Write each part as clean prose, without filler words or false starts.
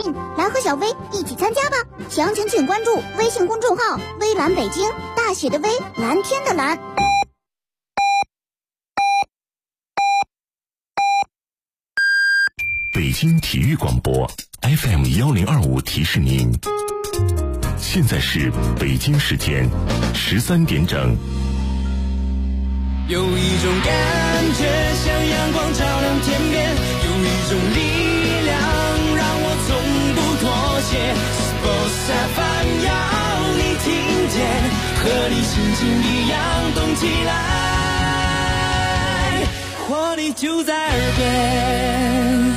命，来和小薇一起参加吧！详情请关注微信公众号“微蓝北京”，大写的微，蓝天的蓝。 北京体育广播 FM1025提示您，现在是北京时间13点整。 有一种感觉像阳光照亮天边，有一种力量让我从不妥协。Sports FM 要你听见，和你心情一样动起来，活力就在耳边。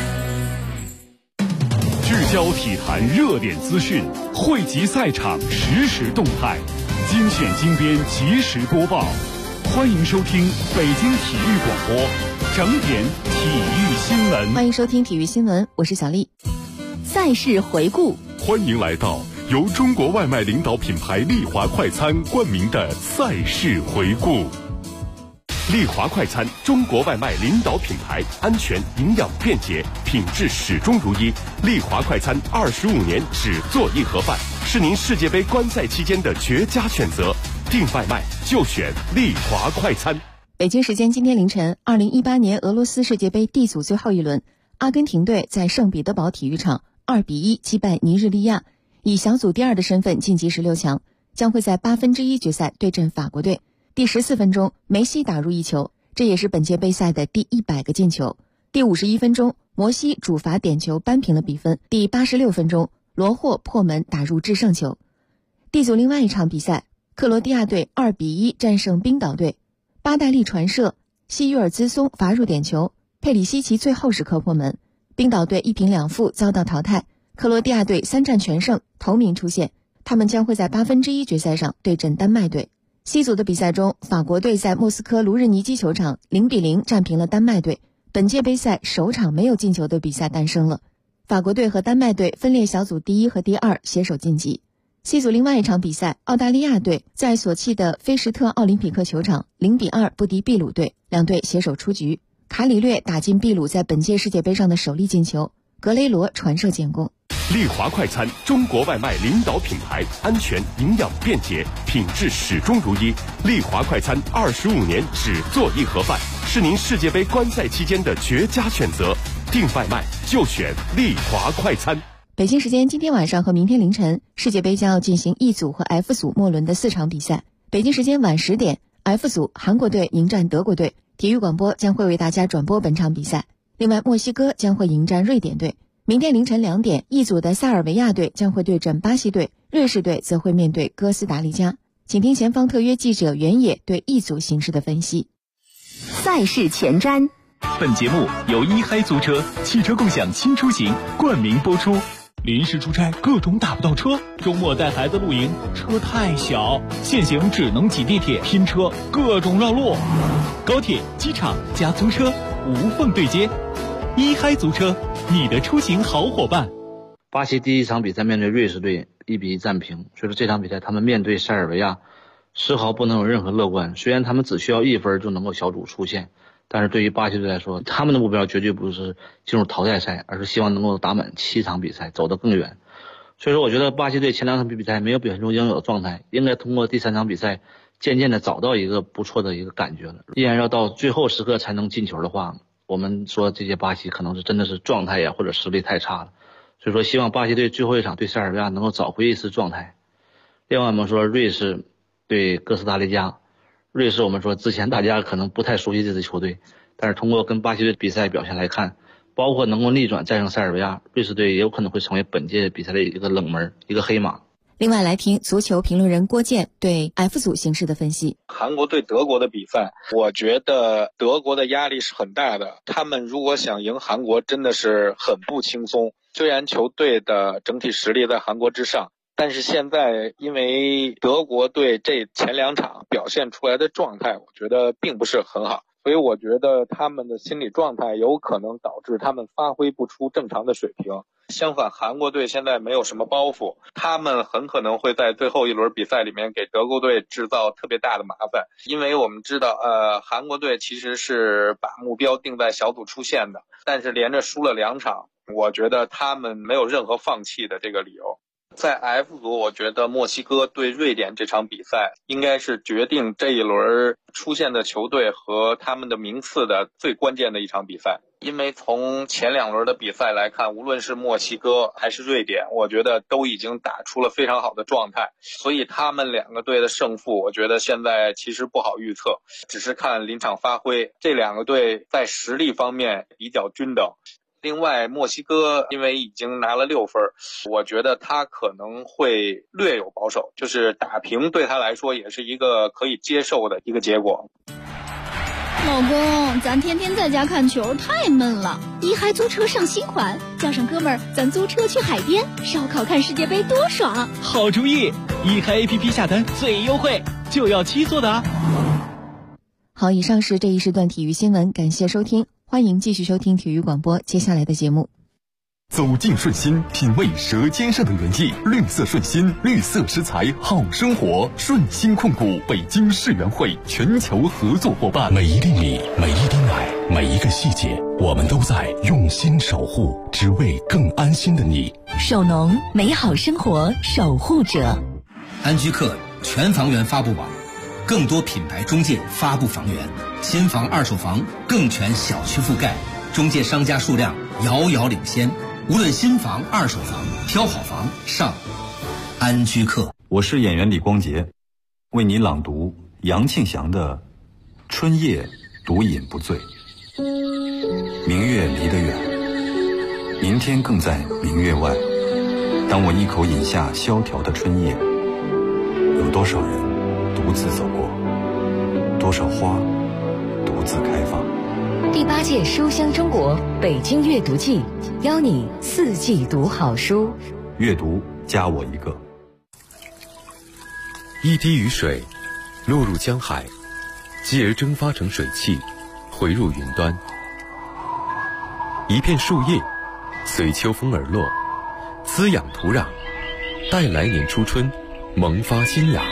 聚焦体坛热点资讯，汇集赛场实时动态，精选精编及时播报。欢迎收听北京体育广播整点体育新闻。 欢迎收听体育新闻，我是小丽。赛事回顾， 欢迎来到由中国外卖领导品牌丽华快餐冠名的赛事回顾。丽华快餐，中国外卖领导品牌，安全、营养、便捷，品质始终如一。丽华快餐25年只做一盒饭，是您世界杯观赛期间的绝佳选择。订外卖就选丽华快餐。 北京时间今天凌晨，2018年俄罗斯世界杯 D 组最后一轮，阿根廷队在圣彼得堡体育场2-1击败尼日利亚，以小组第2的身份晋级16强，将会在1/8决赛对阵法国队。第14分钟，梅西打入一球，这也是本届杯赛的第100个进球。第51分钟，摩西主罚点球扳平了比分。第86分钟，罗霍破门打入制胜球。D 组另外一场比赛，克罗地亚队2-1战胜冰岛队，巴戴利传射，西约尔兹松罚入点球，佩里西奇最后时刻破门。冰岛队1平2负遭到淘汰，克罗地亚队3战全胜，头名出现，他们将会在1/8决赛上对阵丹麦队。C 组的比赛中，法国队在莫斯科卢日尼基球场0-0战平了丹麦队，本届杯赛首场没有进球的比赛诞生了。法国队和丹麦队分列小组第1和第2，携手晋级。C 组另外一场比赛，澳大利亚队在索契的菲什特奥林匹克球场0-2不敌秘鲁队，两队携手出局。卡里略打进秘鲁在本届世界杯上的首粒进球，格雷罗传射建功。 丽华快餐，中国外卖领导品牌，安全、营养、便捷，品质始终如一。丽华快餐25年只做一盒饭，是您世界杯观赛期间的绝佳选择。订外卖就选丽华快餐。 北京时间今天晚上和明天凌晨，世界杯将要进行 E 组和 F 组末轮的4场比赛。北京时间晚10点 ，F 组韩国队迎战德国队，体育广播将会为大家转播本场比赛。另外，墨西哥将会迎战瑞典队。明天凌晨2点 ，E 组的塞尔维亚队将会对阵巴西队，瑞士队则会面对哥斯达黎加。请听前方特约记者袁野对 E 组形势的分析。 赛事前瞻。 本节目由一嗨租车汽车共享新出行冠名播出。临时出差各种打不到车，周末带孩子露营车太小，现行只能挤地铁拼车，各种绕路。高铁、机场加租车无缝对接，一嗨租车，你的出行好伙伴。 巴西第一场比赛面对瑞士队1-1战平，所以说这场比赛他们面对塞尔维亚丝毫不能有任何乐观。虽然他们只需要1分就能够小组出线，但是对于巴西队来说，他们的目标绝对不是进入淘汰赛，而是希望能够打满7场比赛，走得更远。所以说我觉得巴西队前2场比赛没有表现出应有的状态，应该通过第3场比赛渐渐的找到一个不错的一个感觉了。依然要到最后时刻才能进球的话，我们说这些巴西可能是真的是状态呀或者实力太差了。所以说希望巴西队最后一场对塞尔维亚能够找回一丝状态。另外我们说瑞士对哥斯达黎加，瑞士我们说之前大家可能不太熟悉这支球队，但是通过跟巴西队比赛表现来看，包括能够逆转战胜塞尔维亚，瑞士队也有可能会成为本届比赛的一个冷门，一个黑马。 另外来听足球评论人郭健对 F 组形势的分析。 韩国对德国的比赛，我觉得德国的压力是很大的，他们如果想赢韩国真的是很不轻松。虽然球队的整体实力在韩国之上，但是现在因为德国队这前2场表现出来的状态，我觉得并不是很好，所以我觉得他们的心理状态有可能导致他们发挥不出正常的水平。相反，韩国队现在没有什么包袱，他们很可能会在最后一轮比赛里面给德国队制造特别大的麻烦，因为我们知道韩国队其实是把目标定在小组出线的，但是连着输了2场， 我觉得他们没有任何放弃的这个理由。在 F 组，我觉得墨西哥对瑞典这场比赛应该是决定这一轮出现的球队和他们的名次的最关键的一场比赛。因为从前2轮的比赛来看，无论是墨西哥还是瑞典，我觉得都已经打出了非常好的状态，所以他们2个队的胜负，我觉得现在其实不好预测，只是看临场发挥。这2个队在实力方面比较均等。另外，墨西哥因为已经拿了6分，我觉得他可能会略有保守，就是打平对他来说也是一个可以接受的一个结果。 老公，咱天天在家看球太闷了，一嗨租车上新款，叫上哥们儿，咱租车去海边烧烤看世界杯多爽！ 好主意，一嗨 APP 下单最优惠，就要7做的啊！ 好，以上是这一时段体育新闻，感谢收听，欢迎继续收听体育广播接下来的节目。 走进顺心，品味舌尖上的原意。绿色顺心，绿色食材，好生活。顺心控股北京世园会全球合作伙伴。 每一粒米，每一滴奶，每一个细节，我们都在用心守护，只为更安心的你。 首农，美好生活守护者。 安居客全房源发布网，更多品牌中介发布房源，新房、二手房更全小区覆盖，中介商家数量遥遥领先。无论新房、二手房，挑好房上安居客。 我是演员李光洁，为你朗读杨庆祥的《春夜独饮不醉》。明月离得远，明天更在明月外。当我一口饮下萧条的春夜，有多少人独自走过，多少花独自开放。 第8届书香中国北京阅读季，邀你4季读好书。 阅读加我一个。 一滴雨水落入江海，继而蒸发成水汽，回入云端。一片树叶随秋风而落，滋养土壤，待来年初春萌发新芽。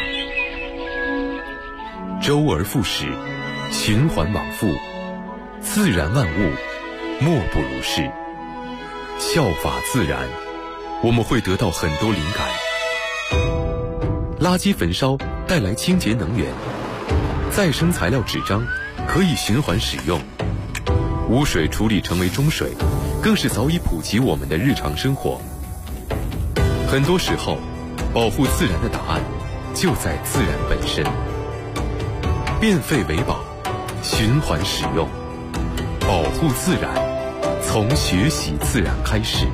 周而复始，循环往复，自然万物莫不如是。效法自然，我们会得到很多灵感。垃圾焚烧带来清洁能源，再生材料纸张可以循环使用，污水处理成为中水，更是早已普及我们的日常生活。很多时候，保护自然的答案就在自然本身。变废为宝，循环使用，保护自然，从学习自然开始。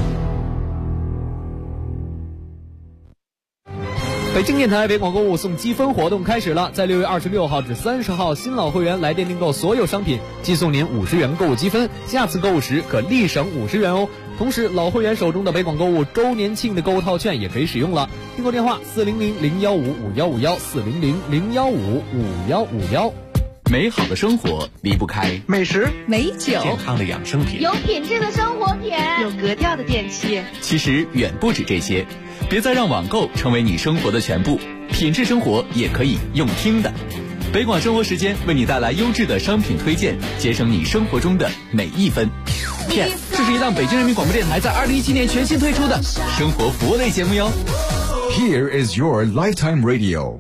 北京电台北广购物送积分活动开始了，在6月26号至30号，新老会员来电订购所有商品，即送您50元购物积分，下次购物时可立省50元哦。同时，老会员手中的北广购物周年庆的购物套券也可以使用了。订购电话400-015-5151，400-015-5151。 美好的生活离不开美食、 美酒、 健康的养生品， 有品质的生活品， 有格调的电器。 其实远不止这些，别再让网购成为你生活的全部，品质生活也可以用听的。北广生活时间为你带来优质的商品推荐，节省你生活中的每一分。Yes， 这是一档北京人民广播电台在2017年全新推出的生活服务类节目哟。 Here is your lifetime radio。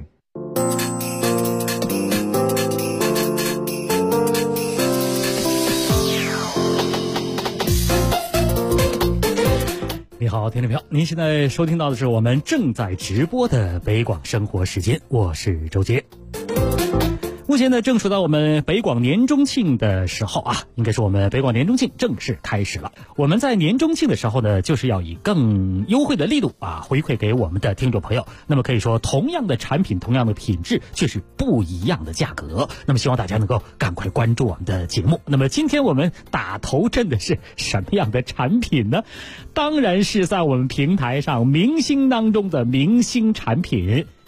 你好，听众朋友，您现在收听到的是我们正在直播的北广生活时间，我是周杰。目前呢，正处到我们北广年中庆的时候啊，应该是我们北广年中庆正式开始了。我们在年中庆的时候呢，就是要以更优惠的力度啊，回馈给我们的听众朋友。那么可以说，同样的产品，同样的品质，却是不一样的价格。那么希望大家能够赶快关注我们的节目。那么今天我们打头阵的是什么样的产品呢？当然是在我们平台上明星当中的明星产品。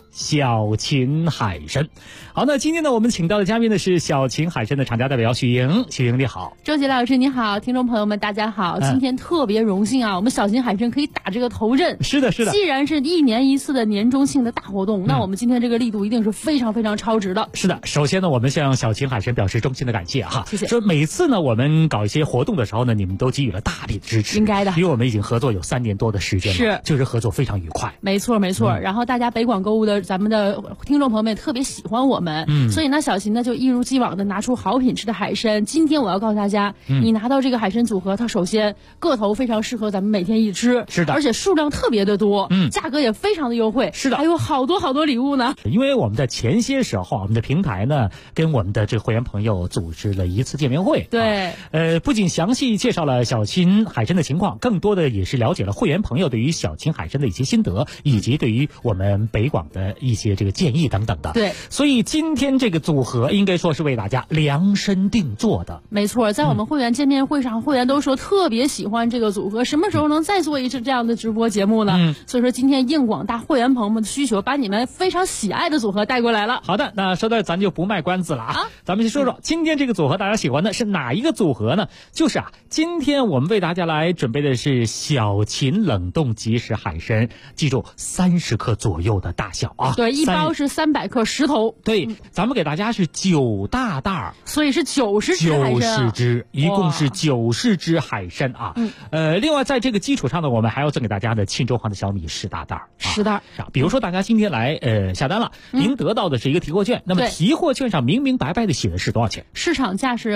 小秦海参。好，那今天呢，我们请到的嘉宾呢是小秦海参的厂家代表许莹。许莹你好。 周杰老师你好，听众朋友们大家好。今天特别荣幸啊，我们小秦海参可以打这个头阵。 是的，是的。 既然是1年1次的年终庆的大活动，那我们今天这个力度一定是非常非常超值的。 是的，首先呢，我们向小秦海参表示衷心的感谢哈。 谢谢。 说每次呢，我们搞一些活动的时候呢，你们都给予了大力的支持。 应该的， 因为我们已经合作有3年多的时间了， 是， 就是合作非常愉快。 没错，没错。然后大家北广购物的咱们的听众朋友们也特别喜欢我们，所以呢，小秦呢就一如既往的拿出好品质的海参。今天我要告诉大家，你拿到这个海参组合，它首先个头非常适合咱们每天一吃， 是的， 而且数量特别的多，价格也非常的优惠， 是的， 还有好多好多礼物呢。 因为我们在前些时候，我们的平台呢跟我们的这个会员朋友组织了一次见面会， 对， 不仅详细介绍了小秦海参的情况，更多的也是了解了会员朋友对于小秦海参的一些心得，以及对于我们北广的一些这个建议等等的。 对， 所以今天这个组合应该说是为大家量身定做的。 没错，在我们会员见面会上，会员都说特别喜欢这个组合，什么时候能再做一次这样的直播节目呢？所以说今天应广大会员朋友们的需求，把你们非常喜爱的组合带过来了。 好的，那说到咱就不卖关子了啊，咱们先说说今天这个组合大家喜欢的是哪一个组合呢？就是今天我们为大家来准备的是小秦冷冻即食海参，记住30克左右的大小啊。 对，一包是300克10头。 对，咱们给大家是9大袋， 所以是90只海参。 90只，一共是90只海参啊。另外在这个基础上呢，我们还要赠给大家的沁州黄的小米10大袋。 10袋。 比如说大家今天来下单了，您得到的是一个提货券，那么提货券上明明白白的写的是多少钱？ 市场价是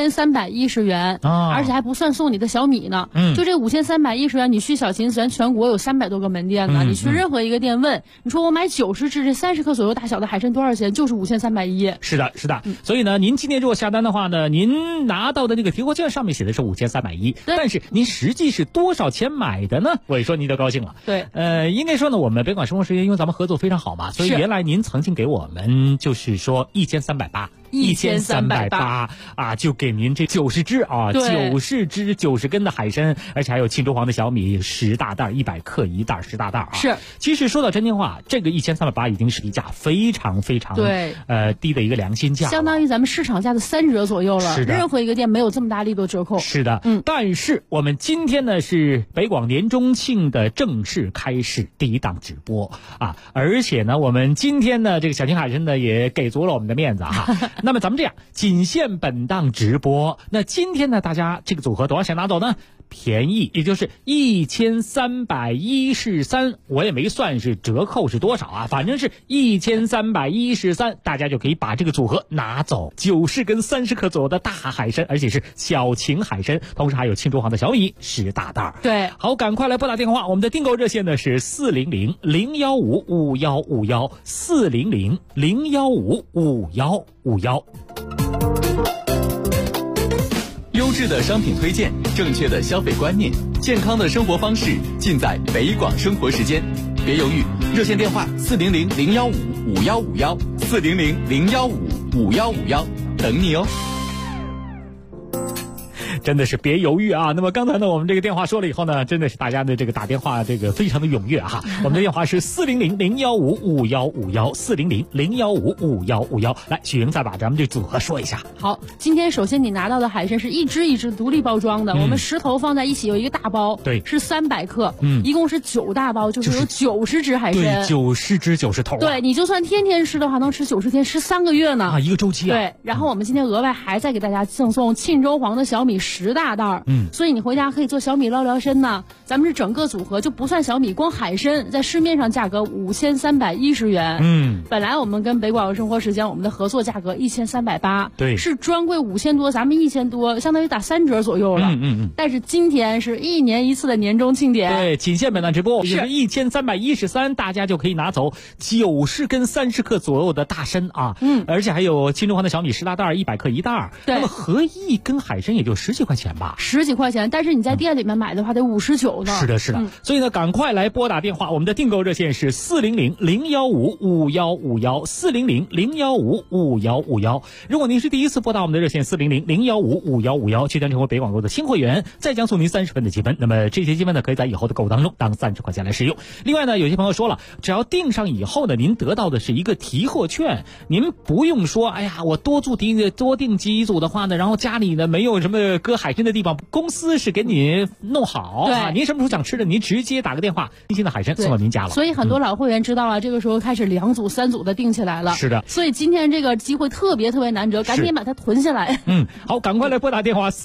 5310元，而且还不算送你的小米呢。就这5310元，你去小秦咱全国有300多个门店呢，你去任何一个店问，你说我买90只这30克左右大小的海参多少钱？就是5310。 是的，是的。所以呢，您今天如果下单的话呢，您拿到的那个提货券上面写的是5310，但是您实际是多少钱买的呢？我一说您就高兴了。 对， 应该说呢，我们北广生活时间因为咱们合作非常好嘛，所以原来您曾经给我们就是说1380啊，就给您这90只啊，90只90根的海参，而且还有沁州黄的小米10大袋，100克1袋10大袋啊。 是， 其实说到真心话，这个1380已经是一价非常非常低的一个良心价， 相当于咱们市场价的3折左右了。 是的， 任何一个店没有这么大力度折扣。 是的，但是我们今天呢是北广年中庆的正式开始第一档直播啊，而且呢我们今天呢这个小秦海参呢也给足了我们的面子哈。那么咱们这样，仅限本档直播。那今天呢，大家这个组合多少钱拿走呢？便宜，也就是1313，我也没算是折扣是多少啊，反正是1313，大家就可以把这个组合拿走，90根30克左右的大海参，而且是小秦海参，同时还有沁州黄的小米10大袋。 对， 好，赶快来拨打电话，我们的订购热线呢是400-015-5151，400-015-5151。 优质的商品推荐，正确的消费观念，健康的生活方式，尽在北广生活时间。别犹豫，热线电话400-015-5151，400-015-5151，等你哦。 真的是别犹豫啊！那么刚才呢，我们这个电话说了以后呢，真的是大家的这个打电话这个非常的踊跃哈。我们的电话是400-015-5151，400-015-5151。来，许莹再把咱们这组合说一下。 好，今天首先你拿到的海参是一只一只独立包装的，我们10头放在一起有一个大包， 对， 是300克，一共是9大包，就是有90只海参， 对，90只90头。 对，你就算天天吃的话，能吃90天，吃3个月呢啊，一个周期啊。 对，然后我们今天额外还再给大家赠送沁州黄的小米10大袋，所以你回家可以做小米捞聊参呢。咱们是整个组合就不算小米，光海参在市面上价格5310元，本来我们跟北广生活时间我们的合作价格1380， 对， 是专柜5000多，咱们1000多，相当于打3折左右了。但是今天是1年1次的年终庆典， 对，仅限本档直播，就是1313，大家就可以拿走90根30克左右的大参啊，而且还有沁州黄的小米10大袋，100克1袋，那么合一根海参也就10几块块钱吧 ，10几块钱，但是你在店里面买的话得59呢。 是的，是的。所以呢，赶快来拨打电话，我们的订购热线是400-015-5151，400-015-5151。如果您是第一次拨打我们的热线400-015-5151，即将成为北广购的新会员，再将送您30分的积分。那么这些积分呢，可以在以后的购物当中当30块钱来使用。另外呢，有些朋友说了，只要订上以后呢，您得到的是一个提货券，您不用说，哎呀，我多订几组的话呢，然后家里呢没有什么搁海参的地方，公司是给你弄好啊。您什么时候想吃的，您直接打个电话，新鲜的海参送到您家了。 所以很多老会员知道了，这个时候开始2组、3组的订起来了。 是的。 所以今天这个机会特别难得，赶紧把它囤下来。 好，赶快来拨打电话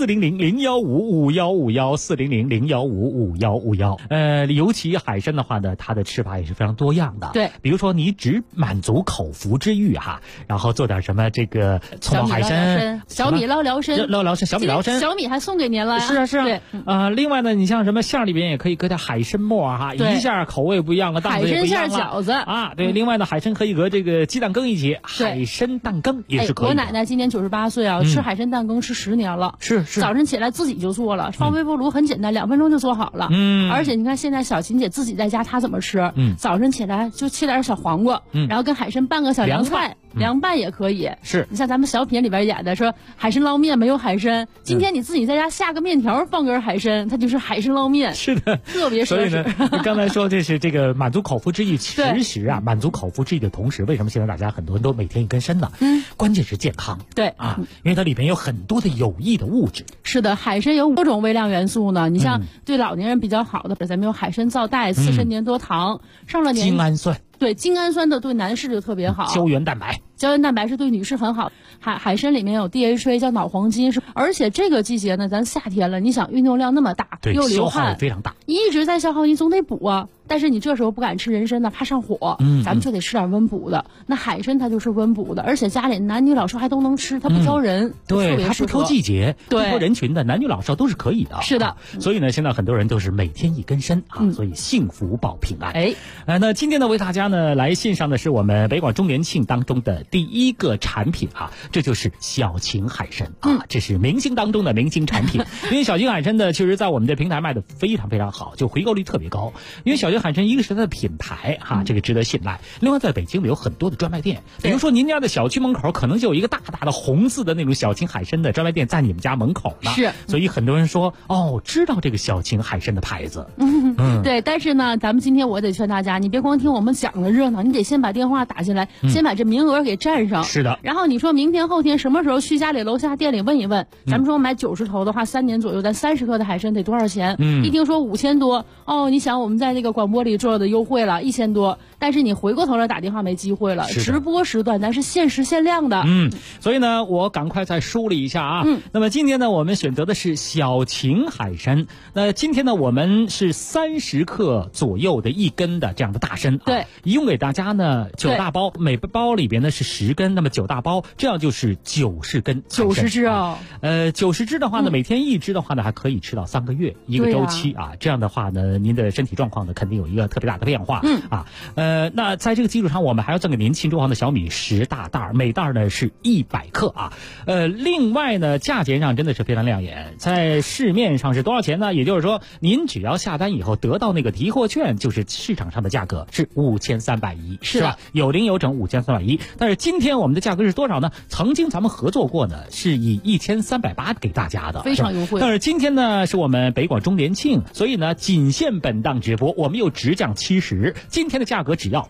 400-015-5151，400-015-5151。尤其海参的话呢，它的吃法也是非常多样的。 对， 比如说你只满足口腹之欲哈，然后做点什么这个葱爆海参、 小米捞辽参、 小米辽参， 小米还送给您了。 是啊。 对， 另外呢，你像什么馅里边也可以搁点海参末哈，一下口味不一样了，档次也不一样了。 海参馅饺子啊，对。另外呢，海参可以和这个鸡蛋羹一起，海参蛋羹也是可以的。 我奶奶今年98岁啊，吃海参蛋羹吃10年了。 是。 早晨起来自己就做了，放微波炉很简单，2分钟就做好了。而且你看现在小琴姐自己在家，她怎么吃？早晨起来就切点小黄瓜，然后跟海参拌个小凉菜。凉拌也可以。 是你像咱们小品里边演的说海参捞面没有海参，今天你自己在家下个面条放根海参，它就是海参捞面。 是的， 特别奢侈。 所以呢，你刚才说这是这个满足口腹之欲，其实啊，满足口腹之欲的同时，为什么现在大家很多人都每天一根参呢？关键是健康。 对啊，因为它里边有很多的有益的物质。 是的，海参有多种微量元素呢。你像对老年人比较好的，咱们有海参皂苷、刺参粘多糖，上了年精氨酸。 对，精氨酸的对男士就特别好。 胶原蛋白是对女士很好。海参里面有 DHA 叫脑黄金，而且这个季节呢，咱夏天了，你想运动量那么大，又流汗， 消耗也非常大， 一直在消耗，你总得补啊。但是你这时候不敢吃人参呢，怕上火，咱们就得吃点温补的。那海参它就是温补的，而且家里男女老少还都能吃，它不挑人， 对，它不挑季节，不挑人群的，男女老少都是可以的。 是的， 所以呢，现在很多人都是每天一根参啊，所以幸福保平安。那今天呢，为大家呢来献上的是我们北广周年庆当中的第一个产品啊，这就是小秦海参啊，这是明星当中的明星产品。因为小秦海参呢，其实在我们的平台卖的非常非常好，就回购率特别高。因为小秦海参一个是它的品牌哈，这个值得信赖。另外，在北京呢有很多的专卖店，比如说您家的小区门口可能就有一个大大的红字的那种小秦海参的专卖店在你们家门口呢。 是， 所以很多人说知道这个小秦海参的牌子。 对，但是呢，咱们今天我得劝大家，你别光听我们讲的热闹，你得先把电话打进来，先把这名额给占上。 是的。 然后你说明天后天什么时候去家里楼下店里问一问，咱们说买90头的话，3年左右，咱30克的海参得多少钱？一听说5000多，你想我们在这个广播里做的优惠了1000多，但是你回过头来打电话没机会了。直播时段咱是限时限量的。 所以呢，我赶快再梳理一下啊。那么今天呢，我们选择的是小秦海参。那今天呢，我们是30克左右的1根的这样的大参。 对， 一共给大家呢9大包，每包里边呢是10根，那么9大包，这样就是90根。 90只哦。 90只的话呢，每天1只的话呢，还可以吃到3个月一个周期啊。这样的话呢，您的身体状况呢，肯定有一个特别大的变化。那在这个基础上，我们还要赠给您庆州黄的小米10大袋，每袋呢是100克啊。另外呢，价钱上真的是非常亮眼，在市面上是多少钱呢？也就是说，您只要下单以后得到那个提货券，就是市场上的价格是5310，是吧？有零有整5310。但是今天我们的价格是多少呢？曾经咱们合作过呢，是以1380给大家的， 非常优惠。 但是今天呢，是我们北广周年庆，所以呢，仅限本档直播，我们又直降70，今天的价格只要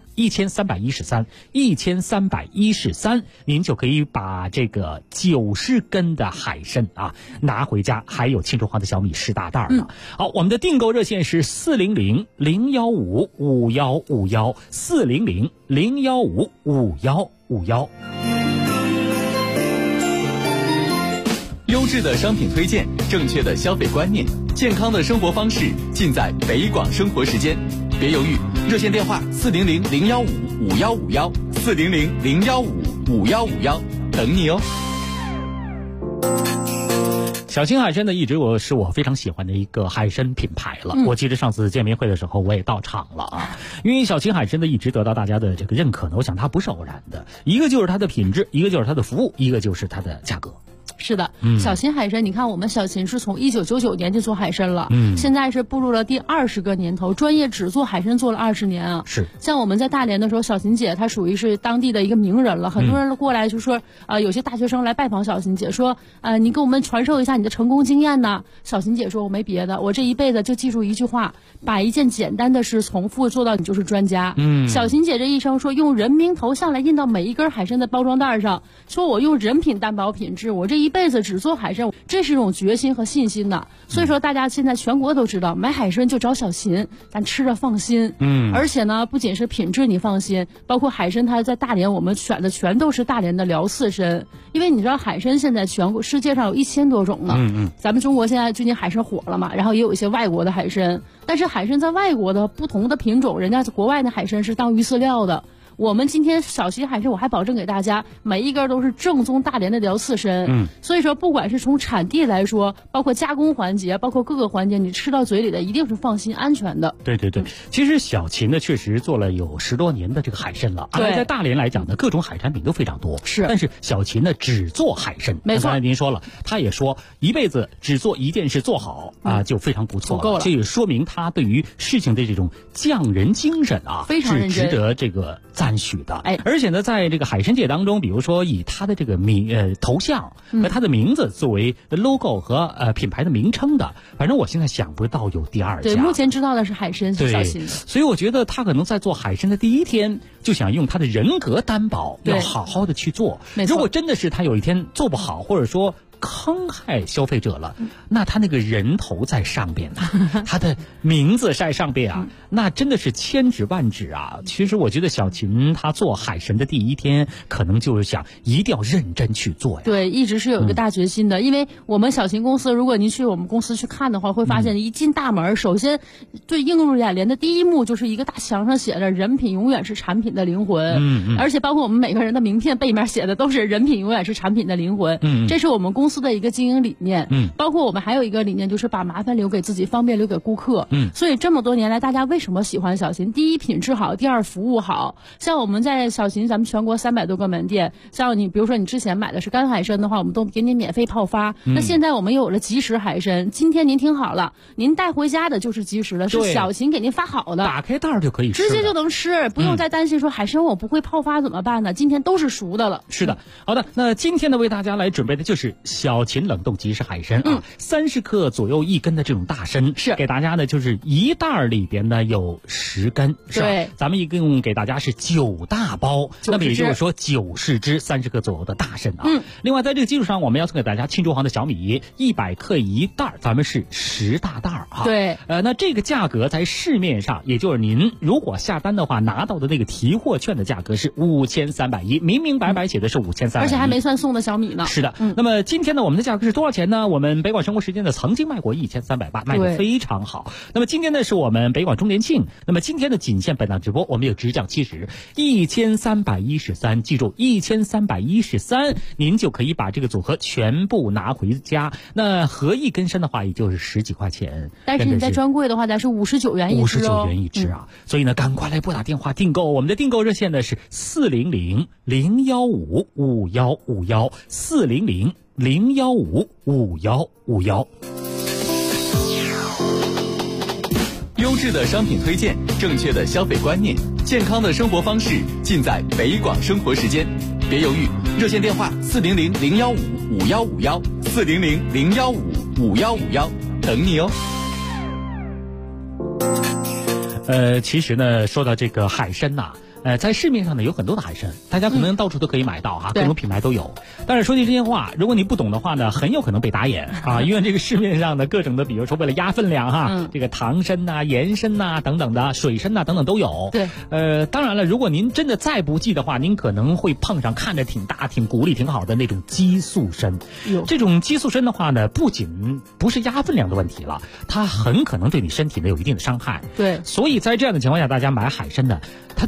1313，您就可以把这个90根的海参啊拿回家，还有庆州黄的小米10大袋呢。好，我们的订购热线是400-015-5151，400-015-5151。 优质的商品推荐，正确的消费观念，健康的生活方式，尽在北广生活时间。别犹豫，热线电话400-015-5151，400-015-5151，等你哦。 小秦海参呢，一直是我非常喜欢的一个海参品牌了。我记得上次见面会的时候，我也到场了啊。因为小秦海参呢，一直得到大家的这个认可呢，我想它不是偶然的。一个就是它的品质，一个就是它的服务，一个就是它的价格。 是的，小秦海参，你看我们小秦是从1999年就做海参了，现在是步入了第20个年头，专业只做海参做了20年啊。 是， 像我们在大连的时候，小秦姐她属于是当地的一个名人了，很多人过来就说，有些大学生来拜访小秦姐，说，你给我们传授一下你的成功经验呢。小秦姐说，我没别的，我这一辈子就记住一句话，把一件简单的事重复做到你就是专家。小秦姐这一生说，用人名头像来印到每一根海参的包装袋上，说我用人品担保品质，我这一辈子只做海参，这是一种决心和信心的。所以说大家现在全国都知道，买海参就找小秦，咱吃着放心。而且呢，不仅是品质你放心，包括海参它在大连我们选的全都是大连的辽刺参，因为你知道海参现在全国世界上有1000多种呢。咱们中国现在最近海参火了嘛，然后也有一些外国的海参，但是海参在外国的不同的品种，人家国外的海参是当鱼饲料的。我们今天小秦海参，我还保证给大家每一根都是正宗大连的辽刺参。所以说不管是从产地来说，包括加工环节，包括各个环节，你吃到嘴里的一定是放心安全的。 对对对，其实小秦呢确实做了有10多年的这个海参了。在大连来讲呢，各种海产品都非常多。是，但是小秦呢只做海参。没错，刚才您说了，他也说一辈子只做一件事做好就非常不错了，够了。这也说明他对于事情的这种匠人精神非常认真，是值得这个赞许的。而且呢，在这个海参界当中，比如说以他的这个头像和他的名字作为 logo 和品牌的名称的，反正我现在想不到有第二家。 对，目前知道的是海参是小秦。 所以我觉得他可能在做海参的第一天就想用他的人格担保，要好好的去做。如果真的是他有一天做不好，或者说坑害消费者了，那他那个人头在上边他的名字在上边那真的是千指万指啊。其实我觉得小秦他做海参的第一天，可能就是想一定要认真去做呀。 对，一直是有一个大决心的。因为我们小秦公司，如果您去我们公司去看的话，会发现一进大门，首先最映入眼帘的第一幕就是一个大墙上写着人品永远是产品的灵魂。而且包括我们每个人的名片背面写的都是人品永远是产品的灵魂。这是我们公司的一个经营理念。包括我们还有一个理念，就是把麻烦留给自己，方便留给顾客。所以这么多年来，大家为什么喜欢小秦？第一，品质好；第二，服务好。像我们在小秦，咱们全国300多个门店，像你比如说你之前买的是干海参的话，我们都给你免费泡发。那现在我们有了即食海参，今天您听好了，您带回家的就是即食的，是小秦给您发好的， 打开袋就可以吃， 直接就能吃，不用再担心说海参我不会泡发怎么办呢？今天都是熟的了。 是的，好的，那今天呢为大家来准备的就是小秦冷冻即食海参30克左右1根的这种大参，是给大家呢就是一袋里边呢有10根，是吧？对，咱们一共给大家是9大包，那么也就是说90只30克左右的大参另外在这个基础上，我们要送给大家庆州行的小米100克1袋，咱们是10大袋对， 那这个价格在市面上，也就是您如果下单的话拿到的那个提货券的价格是5310，明明白白写的是5310， 而且还没算送的小米呢。 是的，那么今天呢我们的价格是多少钱呢？我们北广生活时间呢曾经卖过1380，卖得非常好。那么今天呢是我们北广周年庆，那么今天的仅限本档直播，我们有直降70 1313，记住1313，您就可以把这个组合全部拿回家。那合一根参的话，也就是10几块钱， 但是你在专柜的话，咱是59元一只 59元一只所以呢，赶快来拨打电话订购，我们的订购热线呢是400-015-5151，400-015-5151。 优质的商品推荐，正确的消费观念，健康的生活方式，尽在北广生活时间。别犹豫，热线电话400-015-5151，400-015-5151，等你哦。 其实呢，说到这个海参在市面上呢有很多的海参，大家可能到处都可以买到各种品牌都有。但是说句真心话，如果你不懂的话呢，很有可能被打眼因为这个市面上的各种的，比如说为了压分量这个糖参盐参等等的，水参等等都有。对，当然了，如果您真的再不济的话，您可能会碰上看着挺大、挺骨力挺好的那种激素参。这种激素参的话呢，不仅不是压分量的问题了，它很可能对你身体呢有一定的伤害。对，所以在这样的情况下，大家买海参呢，它的取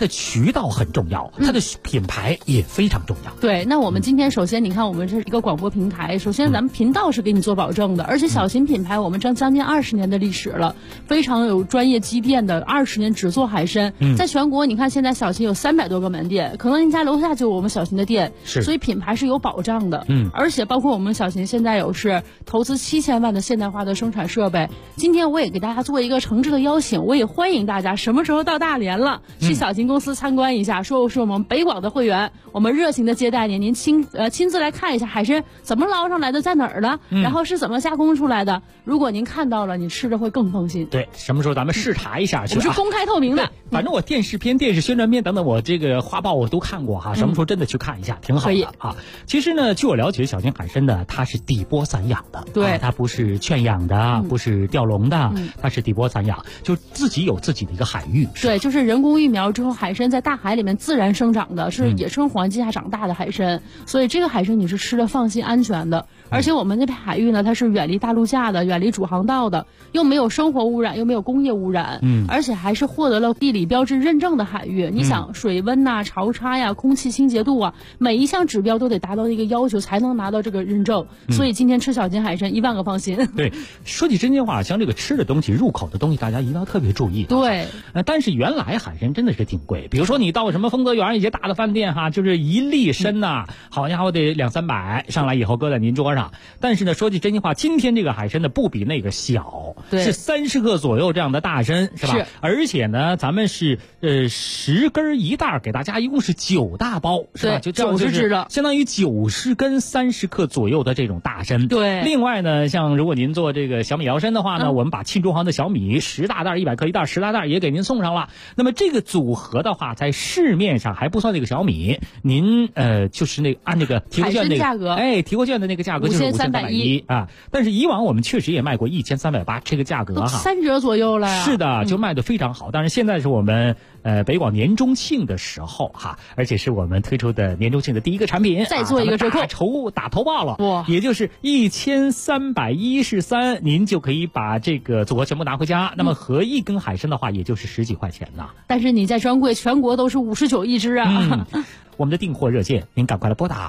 渠道很重要，它的品牌也非常重要。 对，那我们今天首先你看，我们这是一个广播平台，首先咱们频道是给你做保证的，而且小型品牌我们将近20年的历史了，非常有专业积淀的，20年只做海参，在全国你看现在小型有300多个门店，可能您家楼下就有我们小型的店，所以品牌是有保障的。而且包括我们小型现在有是投资7000万的现代化的生产设备。今天我也给大家做一个诚挚的邀请，我也欢迎大家什么时候到大连了，去小型公司参观一下，说是我们北广的会员，我们热情的接待您，您亲自来看一下海参怎么捞上来的，在哪儿的，然后是怎么加工出来的。如果您看到了，你吃着会更放心。 对，什么时候咱们视察一下去？ 我是公开透明的， 反正我电视片、电视宣传片等等，我这个画报我都看过哈。什么时候真的去看一下，挺好的啊。其实呢，据我了解，小型海参呢，它是底波散养的，对，它不是圈养的，不是钓笼的，它是底波散养，就自己有自己的一个海域。 对，就是人工育苗之后，海参在大海里面自然生长的，是野生环境下长大的海参，所以这个海参你是吃的放心安全的。而且我们这片海域呢，它是远离大陆架的，远离主航道的，又没有生活污染，又没有工业污染，而且还是获得了地理标志认证的海域。你想水温呐、潮差呀、空气清洁度啊，每一项指标都得达到一个要求才能拿到这个认证。所以今天吃小型海参1万个放心。 对，说起真心话，像这个吃的东西、入口的东西，大家一定要特别注意。 对， 但是原来海参真的是挺贵，比如说你到什么丰泽园一些大的饭店哈，就是1粒参呐，好家伙得200-300，上来以后搁在您桌上。但是呢，说句真心话，今天这个海参呢不比那个小，是30克左右这样的大参，是吧？是。而且呢，咱们是10根1袋，给大家一共是9大包，是吧？就 90只的， 相当于90根30克左右的这种大参。 对。 另外呢，像如果您做这个小米摇参的话呢，我们把沁中行的小米10大袋100克1袋10大袋也给您送上了。那么这个组合的话，在市面上还不算那个小米，您就是那个按那个提货券那个价格， 提货券的那个价格就是5310啊。但是以往我们确实也卖过1380，这个价格哈 3折左右了呀。 是的，就卖得非常好。但是现在是我们北广年中庆的时候哈，而且是我们推出的年中庆的第一个产品， 再做一个折扣， 打头报了，哇，也就是1313，您就可以把这个组合全部拿回家。那么合一根海参的话，也就是10几块钱呐。 但是你在专柜全国都是59一只啊。 我们的订货热线，您赶快来拨打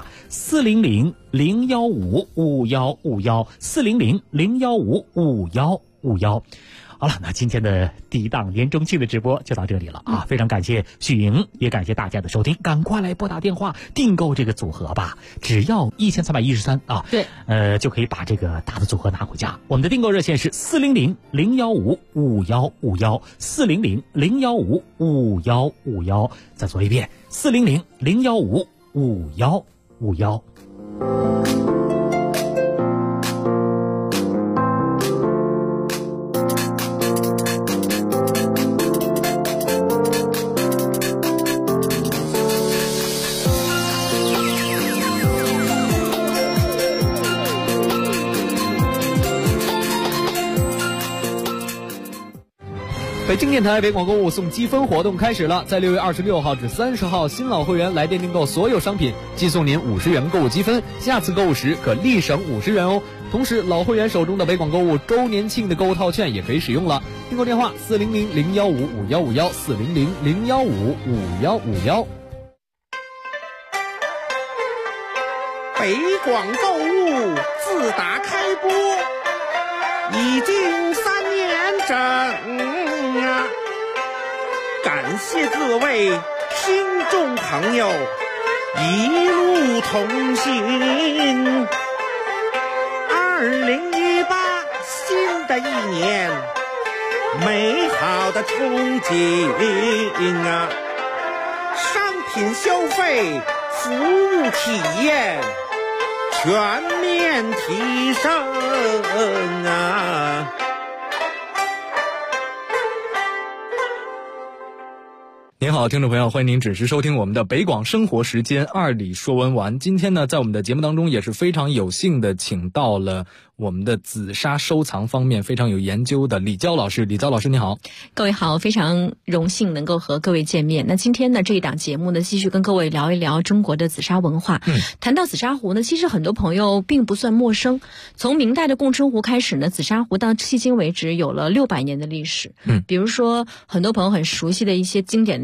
400-015-5151，400-015-5151。好了，那今天的第一档年中庆的直播就到这里了啊！非常感谢许莹，也感谢大家的收听，赶快来拨打电话订购这个组合吧，只要1313啊！ 对， 就可以把这个大的组合拿回家。我们的订购热线是400-015-5151，400-015-5151。再说一遍，400-015-5151。 北京电台北广购物送积分活动开始了，在6月26号至30号，新老会员来电订购所有商品，寄送您50元购物积分，下次购物时可立省50元哦。同时，老会员手中的北广购物周年庆的购物套券也可以使用了。订购电话400-015-5151，400-015-5151。 北广购物自打开播已经3年整啊，感谢各位听众朋友一路同行。2018新的一年，美好的憧憬啊，商品消费、服务体验全面提升啊！ 您好，听众朋友，欢迎您准时收听我们的北广生活时间2里说文玩。今天呢，在我们的节目当中也是非常有幸的请到了我们的紫砂收藏方面非常有研究的李娇老师。李娇老师你好。 各位好，非常荣幸能够和各位见面。那今天呢，这一档节目呢，继续跟各位聊一聊中国的紫砂文化。谈到紫砂壶呢，其实很多朋友并不算陌生。从明代的贡春壶开始呢，紫砂壶到迄今为止有了600年的历史。比如说很多朋友很熟悉的一些经典的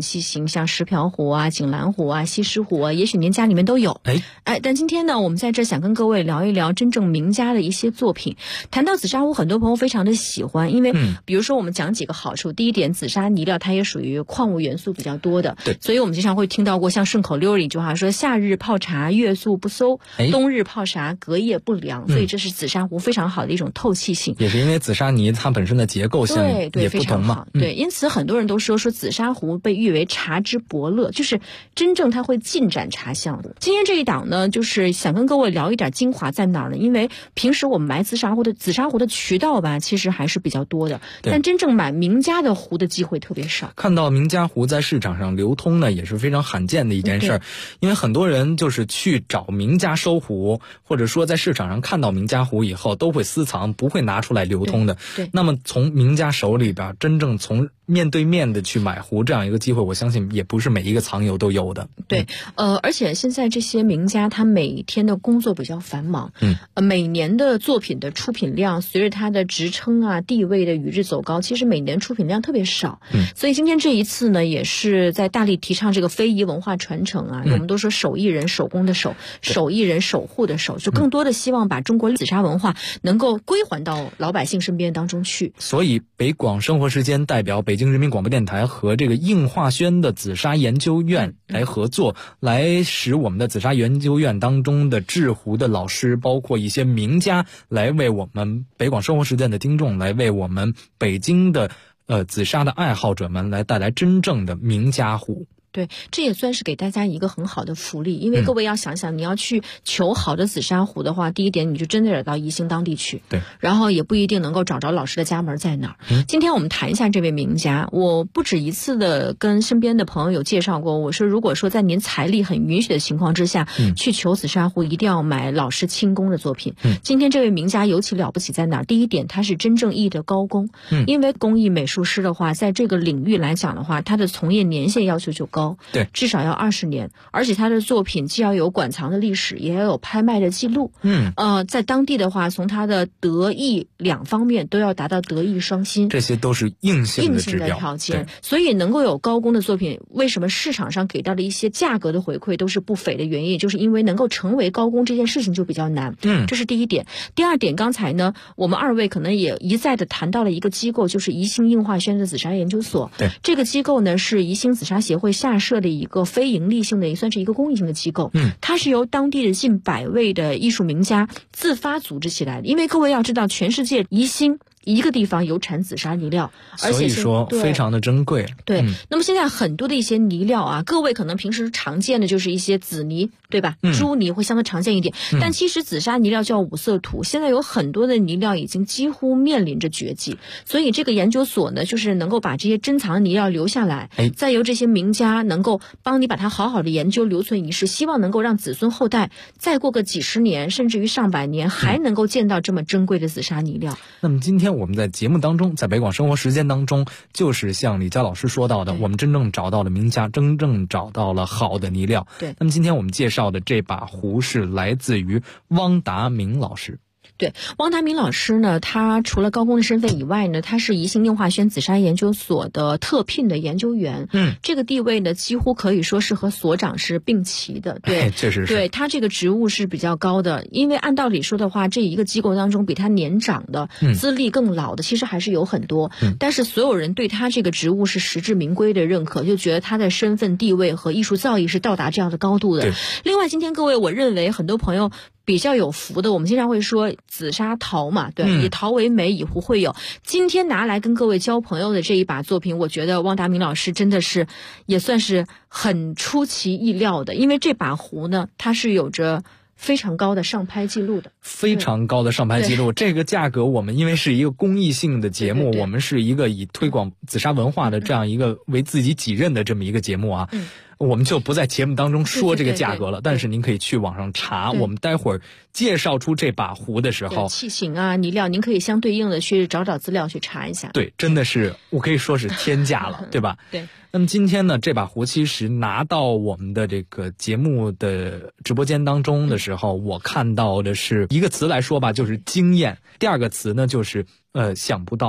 细型，像石瓢壶啊、锦兰壶啊、西施壶啊，也许您家里面都有。但今天呢，我们在这想跟各位聊一聊真正名家的一些作品。谈到紫砂壶，很多朋友非常的喜欢，因为比如说我们讲几个好处。第一点，紫砂泥料它也属于矿物元素比较多的，所以我们经常会听到过像顺口溜里一句话说：夏日泡茶月素不馊，冬日泡茶隔夜不凉。所以这是紫砂壶非常好的一种透气性。 也是因为紫砂泥它本身的结构性也不同嘛。 对，因此很多人都说紫砂壶被誉为茶之伯乐，就是真正它会进展茶香的。今天这一档呢，就是想跟各位聊一点精华在哪儿呢？因为平时我们买紫砂壶的渠道吧，其实还是比较多的，但真正买名家的壶的机会特别少。 看到名家壶在市场上流通呢，也是非常罕见的一件事。因为很多人就是去找名家收壶，或者说在市场上看到名家壶以后都会私藏，不会拿出来流通的。那么从名家手里边真正从面对面的去买壶这样一个机会，我相信也不是每一个藏友都有的。 而且现在这些名家他每天的工作比较繁忙，每年的作品的出品量随着他的职称啊地位的与日走高，其实每年出品量特别少。所以今天这一次呢，也是在大力提倡这个非遗文化传承啊。我们都说手艺人手工的手，手艺人守护的守，就更多的希望把中国紫砂文化能够归还到老百姓身边当中去。 所以北广生活时间代表北京人民广播电台和这个应化轩的紫砂研究院来合作，来使我们的紫砂研究院当中的制壶的老师，包括一些名家，来为我们北广生活时间的听众，来为我们北京的紫砂的爱好者们来带来真正的名家壶。 对，这也算是给大家一个很好的福利，因为各位要想想，你要去求好的紫砂壶的话，第一点你就真的得到宜兴当地去，然后也不一定能够找着老师的家门在哪儿。今天我们谈一下这位名家，我不止一次的跟身边的朋友有介绍过，我说如果说在您财力很允许的情况之下，去求紫砂壶一定要买老师亲工的作品。今天这位名家尤其了不起在哪儿？第一点，他是真正意义的高工，因为工艺美术师的话，在这个领域来讲的话，他的从业年限要求就高。至少要20年，而且他的作品既要有馆藏的历史，也要有拍卖的记录。在当地的话，从他的德艺两方面都要达到德艺双馨， 这些都是硬性的指标条件。所以能够有高工的作品，为什么市场上给到的一些价格的回馈都是不菲的原因，就是因为能够成为高工这件事情就比较难。这是第一点。第二点，刚才呢，我们二位可能也一再的谈到了一个机构，就是宜兴应化轩的紫砂研究所。这个机构呢是宜兴紫砂协会下设的一个非盈利性的，也算是一个公益性的机构。它是由当地的近100位的艺术名家自发组织起来的。因为各位要知道，全世界宜兴一个地方有产紫砂泥料，而且所以说非常的珍贵。 那么现在很多的一些泥料啊，各位可能平时常见的就是一些紫泥，对吧？朱泥会相对常见一点，但其实紫砂泥料叫五色土，现在有很多的泥料已经几乎面临着绝迹。所以这个研究所呢，就是能够把这些珍藏的泥料留下来，再由这些名家能够帮你把它好好的研究留存一世，希望能够让子孙后代再过个几十年甚至于上百年还能够见到这么珍贵的紫砂泥料。 那么今天我们在节目当中，在北广生活时间当中，就是像李佳老师说到的，我们真正找到了名家，真正找到了好的泥料。那么今天我们介绍的这把壶是来自于汪达明老师。 汪达明老师呢，他除了高工的身份以外呢，他是宜兴应化轩紫砂研究所的特聘的研究员。这个地位呢，几乎可以说是和所长是并齐的。 确实是。 对，他这个职务是比较高的，因为按道理说的话，这一个机构当中比他年长的、资历更老的，其实还是有很多。但是所有人对他这个职务是实至名归的认可，就觉得他的身份地位和艺术造诣是到达这样的高度的。另外，今天各位，我认为很多朋友比较有福的，我们经常会说紫砂陶嘛，以陶为美，以壶会友。今天拿来跟各位交朋友的这一把作品，我觉得汪达明老师真的是也算是很出其意料的，因为这把壶呢，它是有着非常高的上拍记录的， 非常高的上拍记录。这个价格我们因为是一个公益性的节目，我们是一个以推广紫砂文化的这样一个为自己己任的这么一个节目啊。我们就不在节目当中说这个价格了，但是您可以去网上查。我们待会儿介绍出这把壶的时候， 器型啊、泥料，您可以相对应的去找资料去查一下。 真的是我可以说是天价了，对吧？那么今天呢，这把壶其实拿到我们的这个节目的直播间当中的时候，我看到的是一个词来说吧，就是惊艳；第二个词呢，就是想不到。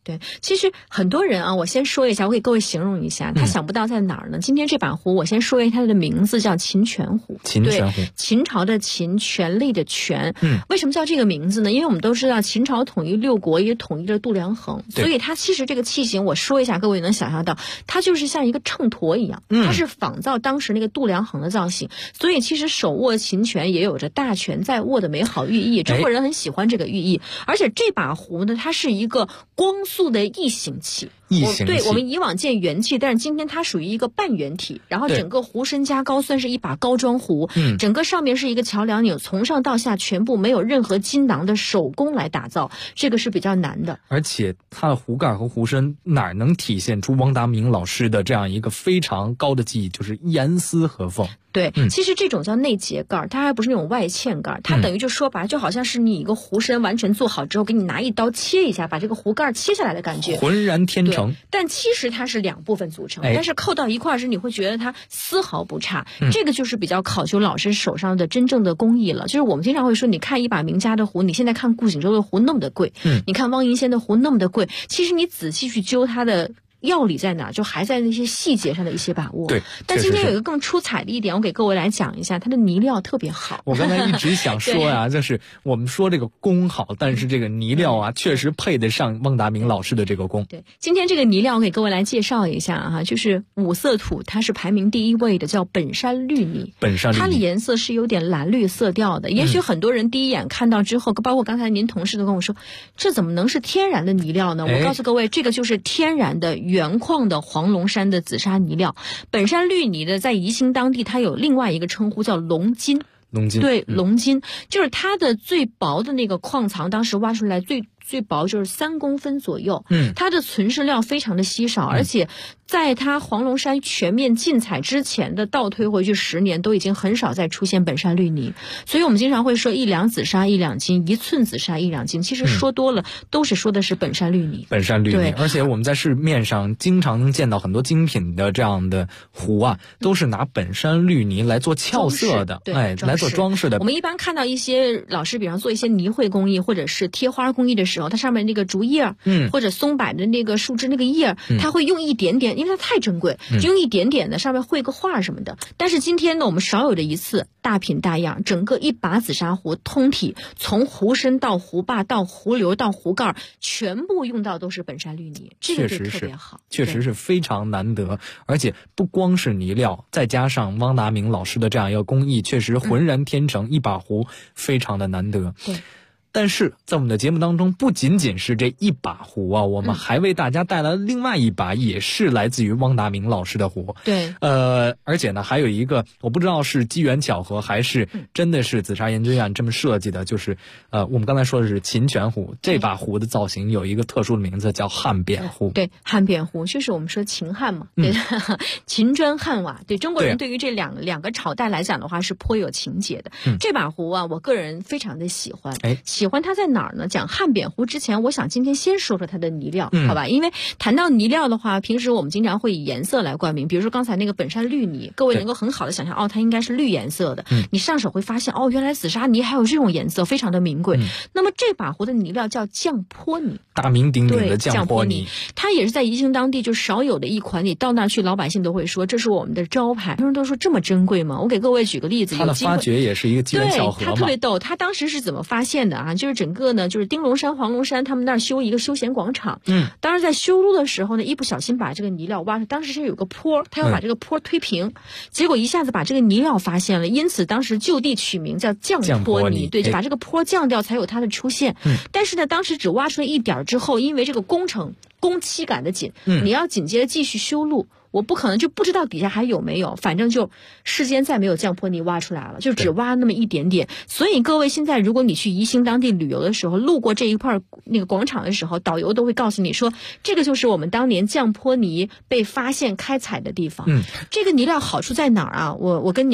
对，其实很多人啊，我先说一下，我给各位形容一下，他想不到在哪儿呢？今天这把壶，我先说一下它的名字，叫秦泉壶。 秦泉壶， 秦朝的秦，权力的权。为什么叫这个名字呢？因为我们都知道秦朝统一六国，也统一了度量衡，所以它其实这个器型，我说一下，各位能想象到，它就是像一个秤砣一样，它是仿造当时那个度量衡的造型，所以其实手握秦权也有着大权在握的美好寓意。中国人很喜欢这个寓意，而且这把壶呢，它是一个光速的异形器。对，我们以往见圆器，但是今天它属于一个半圆体，然后整个壶身加高，算是一把高装壶。整个上面是一个桥梁钮，从上到下全部没有任何金囊的手工来打造，这个是比较难的。 而且它的壶盖和壶身哪能体现出汪达明老师的这样一个非常高的技艺，就是严丝合缝。 对，其实这种叫内结盖，它还不是那种外嵌盖，它等于就说白了，就好像是你一个壶身完全做好之后，给你拿一刀切一下，把这个壶盖切下来的感觉， 浑然天成。 但其实它是两部分组成，但是扣到一块时，你会觉得它丝毫不差。这个就是比较考究老师手上的真正的工艺了。就是我们经常会说，你看一把名家的壶，你现在看顾景舟的壶那么的贵，你看汪银仙的壶那么的贵，其实你仔细去揪它的要理在哪，就还在那些细节上的一些把握。 对， 但今天有一个更出彩的一点，我给各位来讲一下，它的泥料特别好。 我刚才一直想说呀，就是我们说这个工好，但是这个泥料啊，确实配得上汪达明老师的这个工。 对，今天这个泥料我给各位来介绍一下哈，就是五色土，它是排名第1位的，叫本山绿泥。 本山绿泥， 它的颜色是有点蓝绿色调的。也许很多人第一眼看到之后，包括刚才您同事都跟我说，这怎么能是天然的泥料呢？我告诉各位，这个就是天然的原矿的黄龙山的紫砂泥料。本山绿泥的在宜兴当地，它有另外一个称呼叫龙金。对，龙金就是它的最薄的那个矿藏，当时挖出来最薄就是3公分左右。它的存世料非常的稀少，而且在它黄龙山全面禁采之前的倒推回去10年，都已经很少再出现本山绿泥。所以我们经常会说1两紫砂1两金，1寸紫砂1两金，其实说多了都是说的是本山绿泥。 本山绿泥，而且我们在市面上经常能见到很多精品的这样的壶啊，都是拿本山绿泥来做俏色的，来做装饰的。 我们一般看到一些老师，比方做一些泥绘工艺或者是贴花工艺的时候，它上面那个竹叶，或者松柏的那个树枝那个叶，它会用一点点，因为它太珍贵，就用一点点的上面绘个画什么的。但是今天呢，我们少有的一次大品大样，整个一把紫砂壶通体，从壶身到壶把到壶流到壶盖，全部用到都是本山绿泥，这个就特别好， 确实是非常难得。而且不光是泥料，再加上汪达明老师的这样一个工艺，确实浑然天成，一把壶非常的难得。 对。 但是在我们的节目当中，不仅仅是这一把壶啊，我们还为大家带来另外一把，也是来自于汪达明老师的壶。 对， 而且呢，还有一个我不知道是机缘巧合还是真的是紫砂研究院这么设计的，就是我们刚才说的是秦泉壶，这把壶的造型有一个特殊的名字叫汉扁壶。 对，汉扁壶就是我们说秦汉嘛，对，秦砖汉瓦。对，中国人对于这两个朝代来讲的话是颇有情节的。这把壶啊，我个人非常的喜欢。喜欢它在哪儿呢？讲汉扁壶之前，我想今天先说说它的泥料，好吧？因为谈到泥料的话，平时我们经常会以颜色来冠名，比如说刚才那个本山绿泥，各位能够很好的想象，它应该是绿颜色的。你上手会发现，原来紫砂泥还有这种颜色，非常的名贵。那么这把壶的泥料叫降坡泥， 大名鼎鼎的降坡泥， 它也是在宜兴当地就少有的一款，你到那儿去，老百姓都会说这是我们的招牌。他们都说这么珍贵吗？我给各位举个例子， 它的发掘也是一个机缘巧合嘛。 对，它特别逗，它当时是怎么发现的啊？就是整个呢，就是丁龙山、黄龙山他们那儿修一个休闲广场。当时在修路的时候呢，一不小心把这个泥料挖出，当时是有个坡，他要把这个坡推平，结果一下子把这个泥料发现了，因此当时就地取名叫降坡泥。对，就把这个坡降掉，才有它的出现。但是呢，当时只挖出来一点之后，因为这个工期赶得紧，你要紧接着继续修路。我不可能就不知道底下还有没有，反正就世间再没有降坡泥挖出来了，就只挖那么一点点。所以各位现在如果你去宜兴当地旅游的时候，路过这一块那个广场的时候，导游都会告诉你说，这个就是我们当年降坡泥被发现开采的地方。这个泥料好处在哪儿啊？我跟您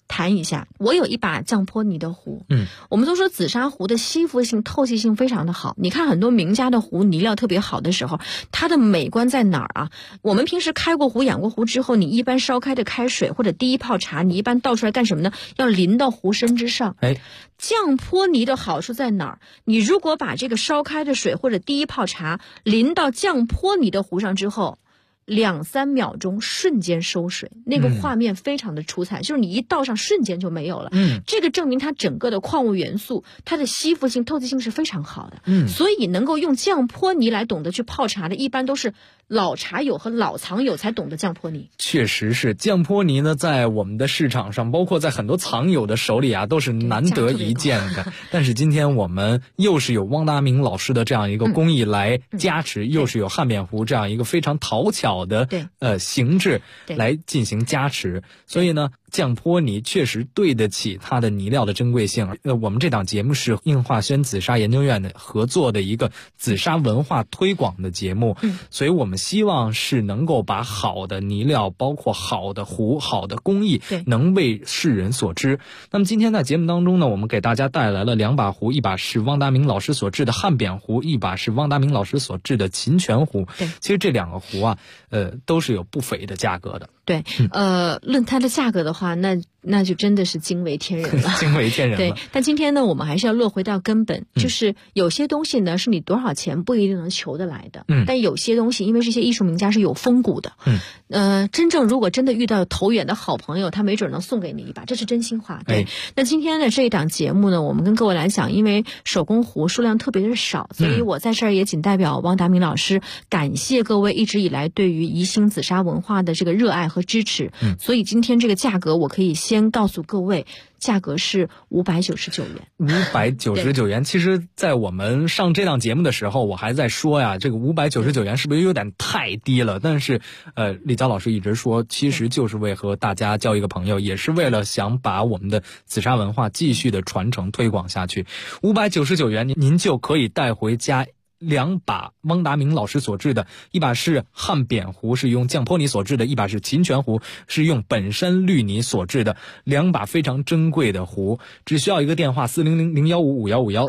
谈一下，我有一把降坡泥的壶。我们都说紫砂壶的吸附性、透气性非常的好。你看很多名家的壶泥料特别好的时候，它的美观在哪儿啊？我们平时开过壶、养过壶之后，你一般烧开的开水或者第一泡茶，你一般倒出来干什么呢？要淋到壶身之上。降坡泥的好处在哪儿？你如果把这个烧开的水或者第一泡茶淋到降坡泥的壶上之后，2-3秒钟瞬间收水，那个画面非常的出彩，就是你一倒上瞬间就没有了。这个证明它整个的矿物元素，它的吸附性、透气性是非常好的。所以能够用降坡泥来懂得去泡茶的，一般都是老茶友和老藏友才懂得降坡泥。 确实是降坡泥呢，在我们的市场上，包括在很多藏友的手里啊，都是难得一见的。但是今天我们又是有汪达明老师的这样一个工艺来加持，又是有汉扁壶这样一个非常讨巧的形制来进行加持，所以呢，降坡泥确实对得起它的泥料的珍贵性。我们这档节目是应化轩紫砂研究院的合作的一个紫砂文化推广的节目，所以我们希望是能够把好的泥料，包括好的壶、好的工艺，能为世人所知。那么今天在节目当中呢，我们给大家带来了2把壶，一把是汪达明老师所制的汉扁壶，一把是汪达明老师所制的秦泉壶。其实这2个壶啊，都是有不菲的价格的。 对，论它的价格的话，那就真的是惊为天人了， 惊为天人了。 对，但今天呢，我们还是要落回到根本，就是有些东西呢，是你多少钱不一定能求得来的。但有些东西，因为这些艺术名家是有风骨的。真正如果真的遇到投缘的好朋友，他没准能送给你一把，这是真心话。对。那今天的这一档节目呢，我们跟各位来讲，因为手工壶数量特别的少，所以我在这儿也仅代表汪达明老师感谢各位一直以来对于宜兴紫砂文化的这个热爱和支持。所以今天这个价格，我可以先告诉各位，价格是599元。 599元，其实在我们上这档节目的时候，我还在说呀，这个599元是不是有点太低了？但是李娇老师一直说，其实就是为和大家交一个朋友，也是为了想把我们的紫砂文化继续的传承推广下去。599元您就可以带回家2把汪达明老师所制的，一把是汉扁壶，是用降坡泥所制的，一把是秦泉壶，是用本山绿泥所制的，2把非常珍贵的壶。只需要一个电话400-015-5151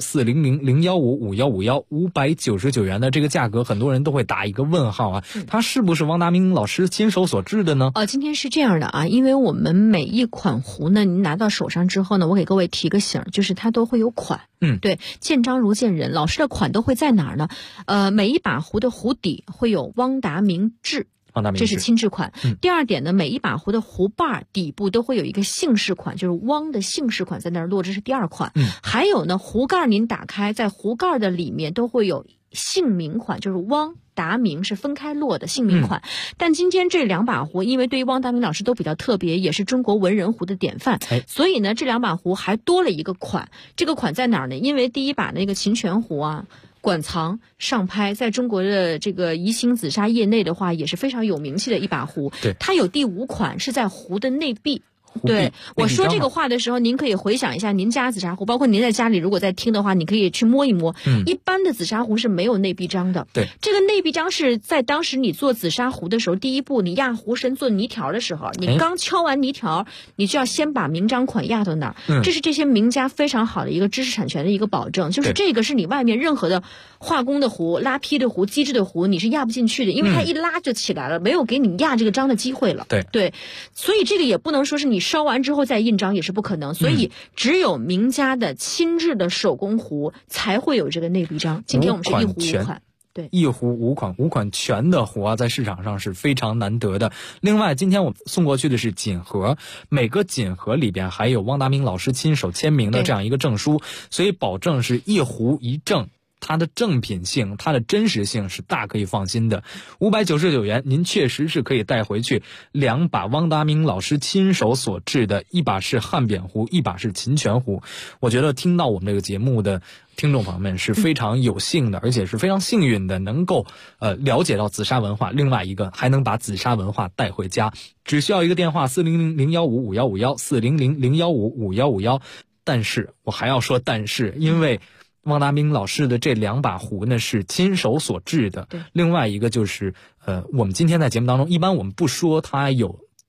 400-015-5151 599元的这个价格，很多人都会打一个问号啊，它是不是汪达明老师亲手所制的呢？ 今天是这样的啊，因为我们每一款壶呢，您拿到手上之后呢，我给各位提个醒，就是它都会有款。对，见章如见人，老师的款都会在哪儿呢？每一把壶的壶底会有汪达明制，这是亲制款。第二点呢，每一把壶的壶把底部都会有一个姓氏款，就是汪的姓氏款在那儿落，这是第2款。还有呢，壶盖您打开，在壶盖的里面都会有姓名款，就是汪达明是分开落的姓名款。但今天这2把壶，因为对于汪达明老师都比较特别，也是中国文人壶的典范，所以呢，这2把壶还多了一个款。这个款在哪儿呢？因为第一把那个秦泉壶啊，馆藏上拍，在中国的这个宜兴紫砂业内的话，也是非常有名气的一把壶。它有第5款是在壶的内壁。对，我说这个话的时候，您可以回想一下您家紫砂壶，包括您在家里如果在听的话，你可以去摸一摸。一般的紫砂壶是没有内壁章的。对，这个内壁章是在当时你做紫砂壶的时候，第一步你压壶身做泥条的时候，你刚敲完泥条，你就要先把名章款压到那儿。这是这些名家非常好的一个知识产权的一个保证，就是这个是你外面任何的化工的壶、拉坯的壶、机制的壶，你是压不进去的，因为它一拉就起来了，没有给你压这个章的机会了。对，所以这个也不能说是你烧完之后再印章，也是不可能。所以只有名家的亲制的手工壶才会有这个内壁章。今天我们是一壶5款。对， 一壶5款全的壶啊，在市场上是非常难得的。另外，今天我们送过去的是锦盒，每个锦盒里边还有汪达明老师亲手签名的这样一个证书，所以保证是一壶一证。它的正品性，它的真实性是大可以放心的。599元，您确实是可以带回去2把汪达明老师亲手所制的，一把是汉扁壶，一把是秦泉壶。我觉得听到我们这个节目的听众朋友们是非常有幸的，而且是非常幸运的，能够了解到紫砂文化，另外一个还能把紫砂文化带回家。只需要一个电话400-015-5151 400-015-5151。但是我还要说但是，因为汪达明老师的这2把壶呢是亲手所制的。另外一个就是我们今天在节目当中，一般我们不说它有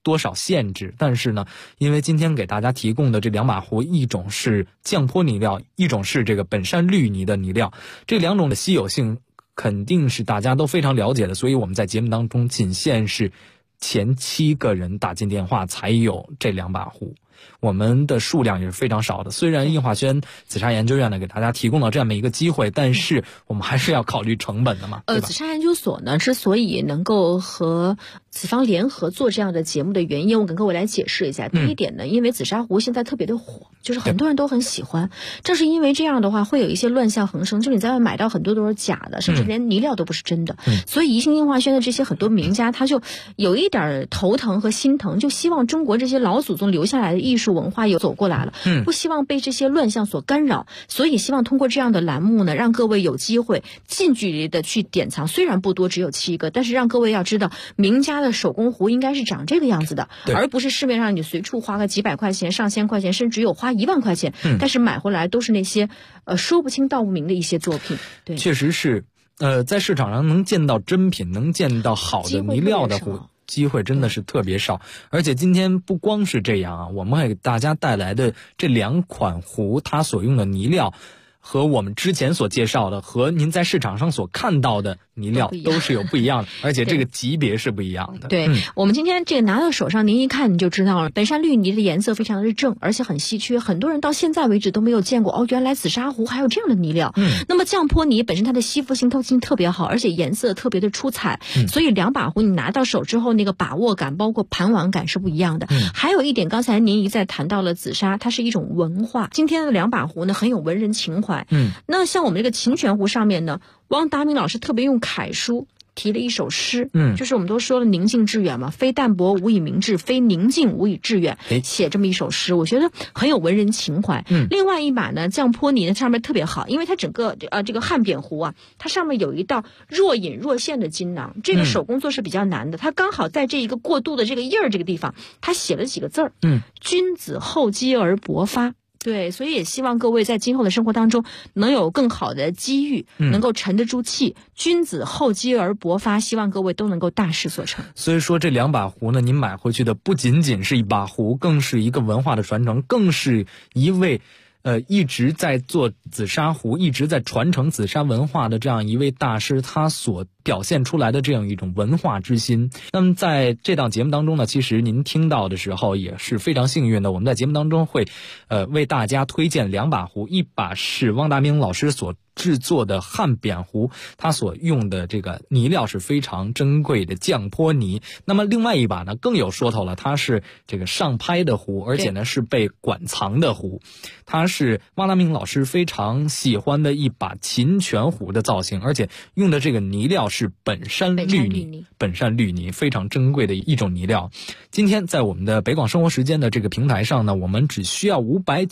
多少限制，但是呢，因为今天给大家提供的这两把壶，一种是降坡泥料，一种是这个本山绿泥的泥料，这两种的稀有性肯定是大家都非常了解的，所以我们在节目当中仅限是前7个人打进电话才有这两把壶。我们的数量也是非常少的，虽然应华轩紫砂研究院呢给大家提供了这样的一个机会，但是我们还是要考虑成本的嘛。 紫砂研究所呢之所以能够和紫方联合做这样的节目的原因，我跟各位来解释一下。第一点呢，因为紫砂壶现在特别的火，就是很多人都很喜欢，正是因为这样的话会有一些乱象横生，就你在外买到很多都是假的，甚至连泥料都不是真的。所以宜兴应华轩的这些很多名家他就有一点头疼和心疼，就希望中国这些老祖宗留下来的艺术文化有走过来了，不希望被这些乱象所干扰，所以希望通过这样的栏目呢，让各位有机会近距离的去典藏，虽然不多，只有7个，但是让各位要知道名家的手工壶应该是长这个样子的，而不是市面上你随处花个几百块钱、上千块钱，甚至有花1万块钱，但是买回来都是那些说不清道不明的一些作品。对， 确实是在市场上能见到真品，能见到好的泥料的壶机会真的是特别少。而且今天不光是这样啊，我们还给大家带来的这2款壶，它所用的泥料和我们之前所介绍的和您在市场上所看到的泥料都是有不一样的，而且这个级别是不一样的。 对，我们今天这个拿到手上，您一看你就知道了，本山绿泥的颜色非常的正，而且很稀缺，很多人到现在为止都没有见过哦，原来紫砂壶还有这样的泥料。那么降坡泥本身它的吸附性、透气性特别好，而且颜色特别的出彩，所以2把壶你拿到手之后，那个把握感包括盘玩感是不一样的。还有一点，刚才您一再谈到了紫砂，它是一种文化。今天的2把壶呢，很有文人情怀。那像我们这个琴泉壶上面呢，汪达明老师特别用楷书提了一首诗，就是我们都说了宁静致远嘛，非淡泊无以明志，非宁静无以致远，写这么一首诗，我觉得很有文人情怀。另外一把呢，降坡泥呢上面特别好，因为它整个这个汉扁壶啊，它上面有一道若隐若现的金囊，这个手工做是比较难的，它刚好在这一个过渡的这个印儿这个地方，它写了几个字儿，君子厚积而薄发。对，所以也希望各位在今后的生活当中能有更好的机遇，能够沉得住气，君子厚积而薄发，希望各位都能够大事所成。 所以说这2把壶呢，您买回去的不仅仅是一把壶，更是一个文化的传承，更是一位一直在做紫砂壶，一直在传承紫砂文化的这样一位大师，他所表现出来的这样一种文化之心。那么在这档节目当中呢，其实您听到的时候也是非常幸运的，我们在节目当中会为大家推荐2把壶，一把是汪达明老师所制作的汉扁壶，它所用的这个泥料是非常珍贵的降坡泥。那么另外一把呢更有说头了，它是这个上拍的壶，而且呢是被馆藏的壶，它是汪达明老师非常喜欢的一把琴泉壶的造型，而且用的这个泥料是本山绿泥，本山绿泥非常珍贵的一种泥料。今天在我们的北广生活时间的这个平台上呢，我们只需要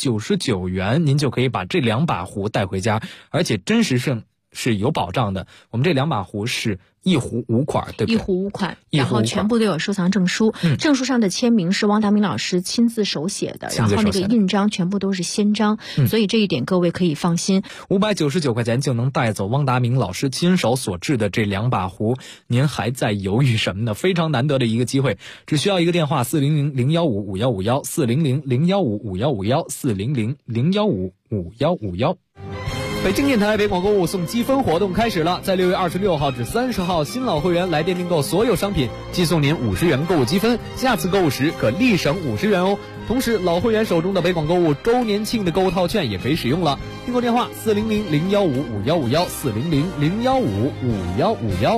599元，您就可以把这2把壶带回家，而且真实性是有保障的。我们这2把壶是1壶5款，对不对？1 壶5款，然后全部都有收藏证书，证书上的签名是汪达明老师亲自手写的，然后那个印章全部都是先章，所以这一点各位可以放心。 599块钱就能带走汪达明老师亲手所制的这2把壶，您还在犹豫什么呢？非常难得的一个机会，只需要一个电话400-015-5151 400-015-5151 400-015-5151。北京电台北广购物送积分活动开始了，在6月26号至30号，新老会员来电订购所有商品，寄送您50元购物积分，下次购物时可立省50元哦。同时，老会员手中的北广购物周年庆的购物套券也可以使用了。订购电话400-015-5151 400-015-5151。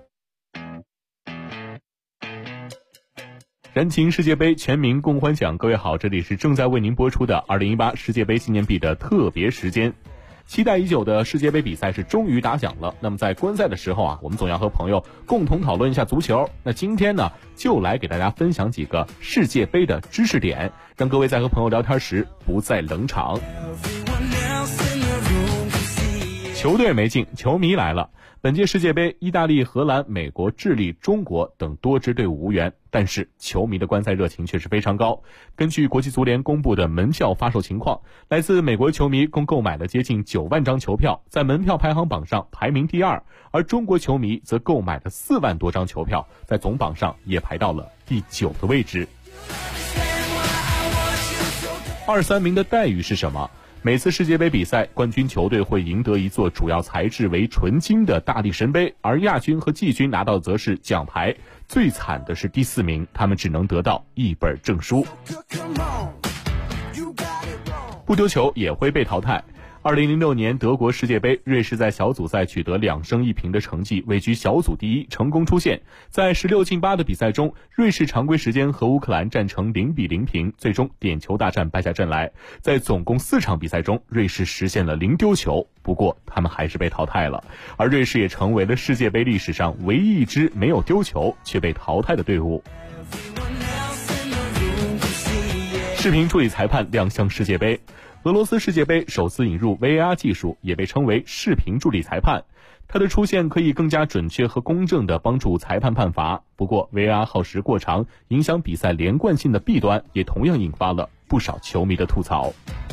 燃情世界杯，全民共欢享。各位好，这里是正在为您播出的2018世界杯纪念币的特别时间。期待已久的世界杯比赛是终于打响了。那么在观赛的时候啊，我们总要和朋友共同讨论一下足球。那今天呢，就来给大家分享几个世界杯的知识点，让各位在和朋友聊天时不再冷场。球队没进，球迷来了。本届世界杯，意大利、荷兰、美国、智利、中国等多支队伍无缘，但是球迷的观赛热情却是非常高。根据国际足联公布的门票发售情况，来自美国球迷共购买了接近9万张球票，在门票排行榜上排名第2，而中国球迷则购买了4万多张球票，在总榜上也排到了第9的位置。23名的待遇是什么？每次世界杯比赛，冠军球队会赢得一座主要材质为纯金的大力神杯，而亚军和季军拿到的则是奖牌。最惨的是第4名，他们只能得到一本证书。不丢球也会被淘汰。2006年德国世界杯，瑞士在小组赛取得2胜1平的成绩，位居小组第1，成功出线。在16进8的比赛中，瑞士常规时间和乌克兰战成0-0平，最终点球大战败下阵来。在总共4场比赛中，瑞士实现了0丢球，不过他们还是被淘汰了。而瑞士也成为了世界杯历史上唯一一支没有丢球却被淘汰的队伍。视频助理裁判亮相世界杯。俄罗斯世界杯首次引入 VAR 技术，也被称为视频助理裁判。它的出现可以更加准确和公正地帮助裁判判罚。不过 VAR 耗时过长，影响比赛连贯性的弊端也同样引发了不少球迷的吐槽。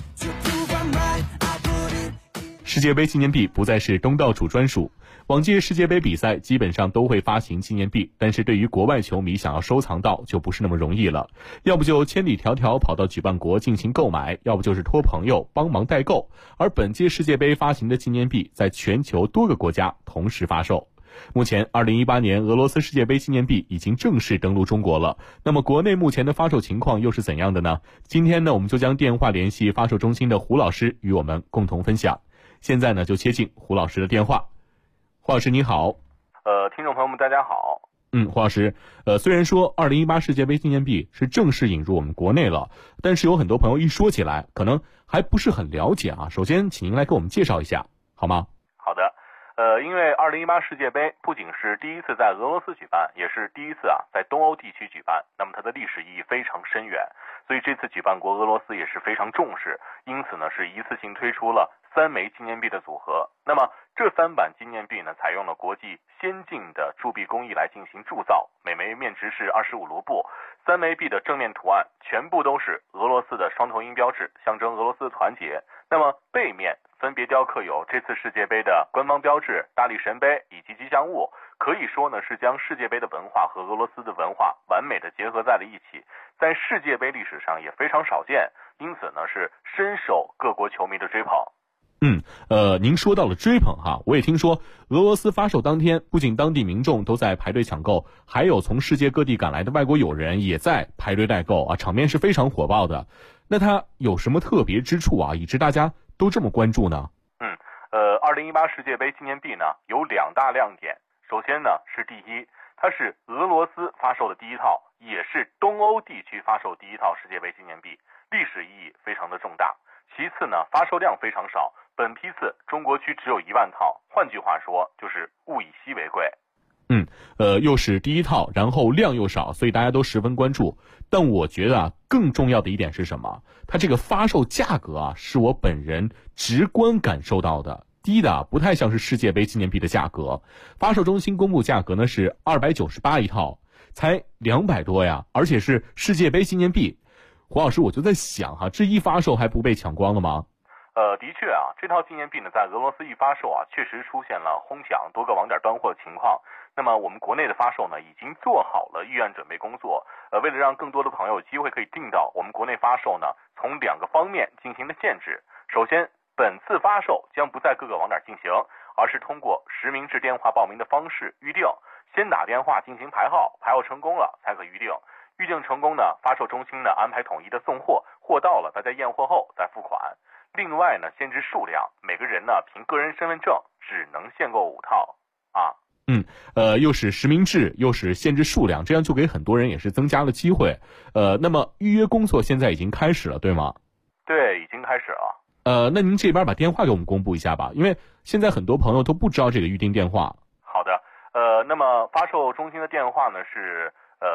世界杯纪念币不再是东道主专属。往届世界杯比赛基本上都会发行纪念币，但是对于国外球迷想要收藏到就不是那么容易了，要不就千里迢迢跑到举办国进行购买，要不就是托朋友帮忙代购。而本届世界杯发行的纪念币在全球多个国家同时发售。目前2018年俄罗斯世界杯纪念币已经正式登陆中国了，那么国内目前的发售情况又是怎样的呢？今天呢，我们就将电话联系发售中心的胡老师与我们共同分享。现在呢，就接进胡老师的电话。胡老师你好。 听众朋友们大家好。 胡老师，虽然说2018世界杯纪念币是正式引入我们国内了，但是有很多朋友一说起来可能还不是很了解啊。首先请您来给我们介绍一下好吗？ 好的。因为2018世界杯不仅是第一次在俄罗斯举办，也是第一次在东欧地区举办，那么它的历史意义非常深远，所以这次举办国俄罗斯也是非常重视，因此呢是一次性推出了3枚纪念币的组合。那么这3版纪念币呢，采用了国际先进的铸币工艺来进行铸造，每枚面值是25卢布。3枚币的正面图案全部都是俄罗斯的双头鹰标志，象征俄罗斯的团结。那么背面分别雕刻有这次世界杯的官方标志、大力神杯以及吉祥物，可以说呢是将世界杯的文化和俄罗斯的文化完美的结合在了一起，在世界杯历史上也非常少见，因此呢是深受各国球迷的追捧。 您说到了追捧哈，我也听说俄罗斯发售当天，不仅当地民众都在排队抢购，还有从世界各地赶来的外国友人也在排队代购啊，场面是非常火爆的。那它有什么特别之处啊，以致大家都这么关注呢 ？2018世界杯纪念币呢有2大亮点。首先呢是第一，它是俄罗斯发售的第一套，也是东欧地区发售第一套世界杯纪念币，历史意义非常的重大。其次呢，发售量非常少，本批次中国区只有1万套，换句话说就是物以稀为贵。 又是第一套，然后量又少，所以大家都十分关注。但我觉得更重要的一点是什么？它这个发售价格是我本人直观感受到的，低的不太像是世界杯纪念币的价格。发售中心公布价格呢是298一套，才200多呀，而且是世界杯纪念币。胡老师，我就在想这一发售还不被抢光了吗？ 的确这套纪念币呢，在俄罗斯一发售确实出现了哄抢多个网点断货的情况。那么我们国内的发售呢，已经做好了预案准备工作。为了让更多的朋友有机会可以订到，我们国内发售呢，从2个方面进行了限制。首先，本次发售将不在各个网点进行，而是通过实名制电话报名的方式预定，先打电话进行排号，排号成功了才可预定。预定成功呢，发售中心呢安排统一的送货，货到了大家验货后再付款。另外呢，限制数量，每个人呢凭个人身份证只能限购5套又是实名制，又是限制数量，这样就给很多人也是增加了机会。那么预约工作现在已经开始了，对吗？ 对，已经开始了。 那您这边把电话给我们公布一下吧，因为现在很多朋友都不知道这个预订电话。 好的，那么发售中心的电话呢是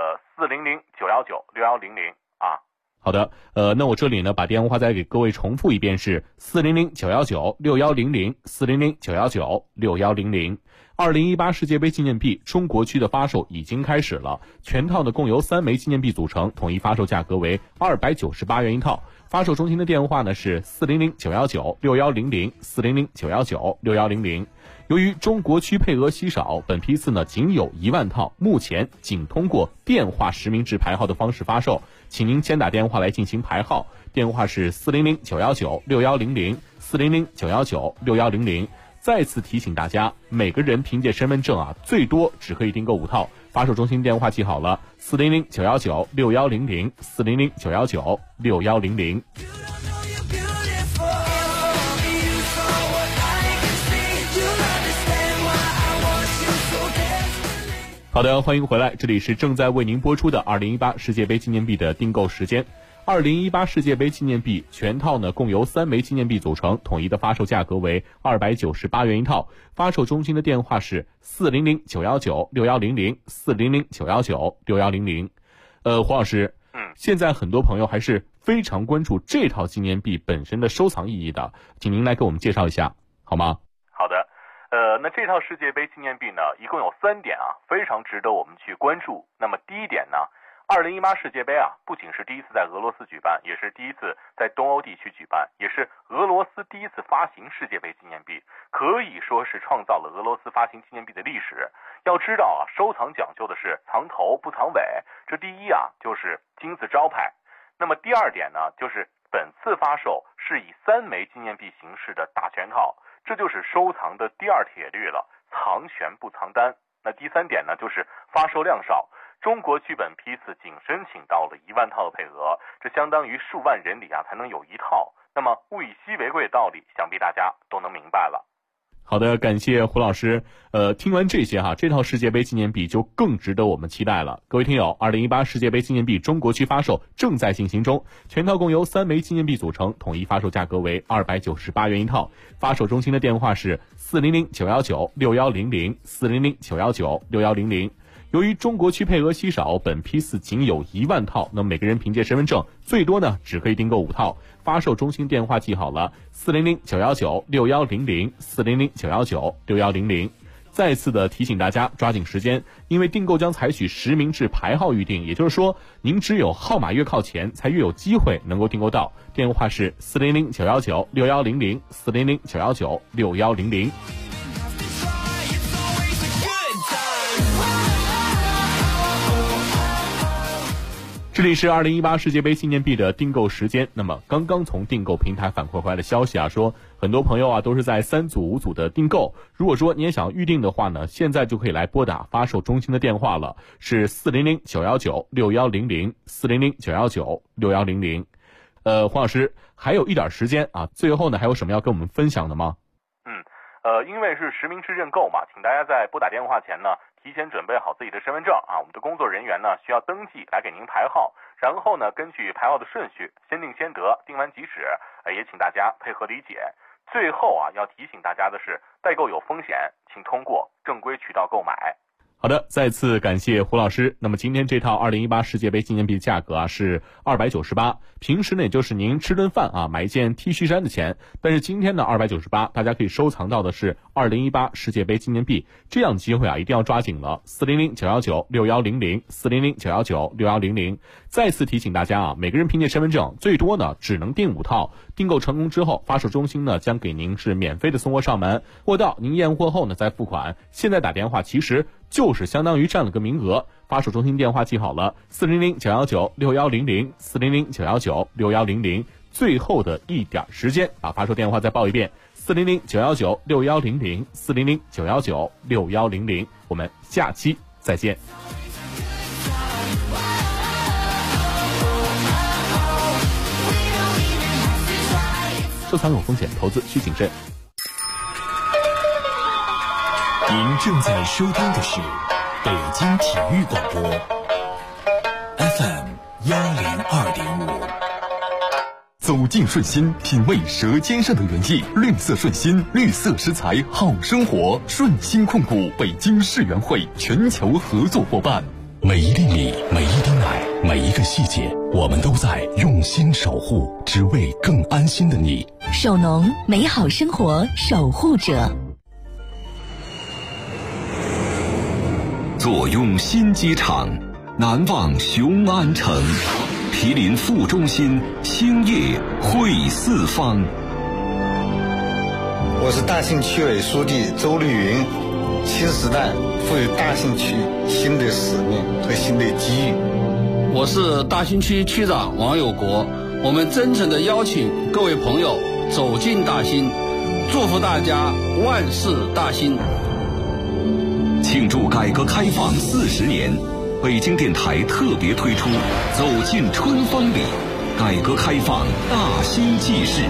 400-919-6100 好的，那我这里呢把电话再给各位重复一遍，是400-919-6100 400-919-6100。2018世界杯纪念币中国区的发售已经开始了，全套呢共由3枚纪念币组成，统一发售价格为298元一套。发售中心的电话呢是400-919-6100 400-919-6100。 由于中国区配额稀少，本批次呢仅有1万套，目前仅通过电话实名制排号的方式发售，请您先打电话来进行排号，电话是400-919-6100，400-919-6100。再次提醒大家，每个人凭借身份证最多只可以订购5套。发售中心电话记好了，400-919-6100，400-919-6100。好的，欢迎回来，这里是正在为您播出的2018世界杯纪念币的订购时间。2018世界杯纪念币全套呢共由3枚纪念币组成，统一的发售价格为298元一套。发售中心的电话是400-919-6100，400-919-6100。黄老师，现在很多朋友还是非常关注这套纪念币本身的收藏意义的，请您来给我们介绍一下好吗？ 好的，那这套世界杯纪念币呢，一共有3点非常值得我们去关注。那么第一点呢，2018世界杯不仅是第一次在俄罗斯举办，也是第一次在东欧地区举办，也是俄罗斯第一次发行世界杯纪念币，可以说是创造了俄罗斯发行纪念币的历史。要知道收藏讲究的是藏头不藏尾，这第一就是金字招牌。那么第二点呢，就是本次发售是以3枚纪念币形式的大全套，这就是收藏的第二铁律了，藏全不藏单。那第3点呢，就是发售量少。中国区本批次仅申请到了1万套的配额，这相当于数万人里才能有1套。那么物以稀为贵的道理，想必大家都能明白了。 好的，感谢胡老师。听完这些这套世界杯纪念币就更值得我们期待了。各位听友，2018世界杯纪念币中国区发售正在进行中，全套共由3枚纪念币组成，统一发售价格为298元一套。发售中心的电话是400-919-6100，400-919-6100。由于中国区配额稀少，本批次仅有1万套，那么每个人凭借身份证最多呢只可以订购5套。发售中心电话记好了，400-919-6100，400-919-6100。再次的提醒大家抓紧时间，因为订购将采取实名制排号预定，也就是说您只有号码越靠前才越有机会能够订购到。电话是400-919-6100，400-919-6100。这里是2018世界杯纪念币的订购时间。那么刚刚从订购平台反馈回来的消息说，很多朋友都是在3组5组的订购。如果说你也想预定的话呢，现在就可以来拨打发售中心的电话了，是400-919-6100，400-919-6100。黄老师，还有一点时间最后呢还有什么要跟我们分享的吗？ 因为是实名制认购嘛，请大家在拨打电话前呢提前准备好自己的身份证我们的工作人员呢需要登记来给您排号，然后呢根据排号的顺序先定先得，定完即止，也请大家配合理解。最后要提醒大家的是，代购有风险，请通过正规渠道购买。 好的，再次感谢胡老师。那么今天这套2018世界杯纪念币价格是298，平时呢也就是您吃顿饭买一件 T 恤衫的钱，但是今天呢298，大家可以收藏到的是2018世界杯纪念币，这样的机会一定要抓紧了。400-919-6100，400-919-6100。再次提醒大家每个人凭借身份证最多呢只能订5套，订购成功之后，发售中心呢将给您是免费的送货上门，货到您验货后呢再付款。现在打电话其实就是相当于占了个名额。发售中心电话记好了，400-919-6100，400-919-6100。最后的一点时间发售电话再报一遍，400-919-6100，400-919-6100。我们下期再见。收藏有风险，投资需谨慎。 您正在收听的是北京体育广播 FM 102.5。走进顺心，品味舌尖上的原意。绿色顺心，绿色食材好生活。顺心控股北京世园会全球合作伙伴。每一粒米，每一滴奶，每一个细节，我们都在用心守护，只为更安心的你。 首农，美好生活守护者。 坐拥新机场，难忘雄安城。毗邻副中心，兴业汇四方。 我是大兴区委书记周丽云。新时代赋予大兴区新的使命和新的机遇。 我是大兴区区长王有国。我们真诚地邀请各位朋友走进大兴，祝福大家万事大兴。 庆祝改革开放40年，北京电台特别推出《走进春风里》，改革开放大兴纪事。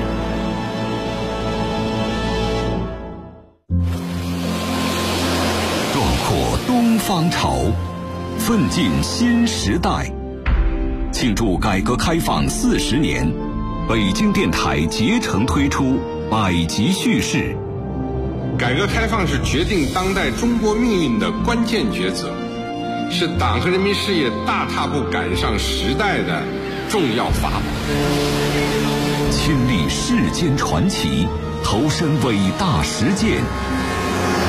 壮阔东方潮，奋进新时代。庆祝改革开放40年，北京电台竭诚推出百集叙事。 改革开放是决定当代中国命运的关键抉择，是党和人民事业大踏步赶上时代的重要法宝。 亲历世间传奇，投身伟大实践。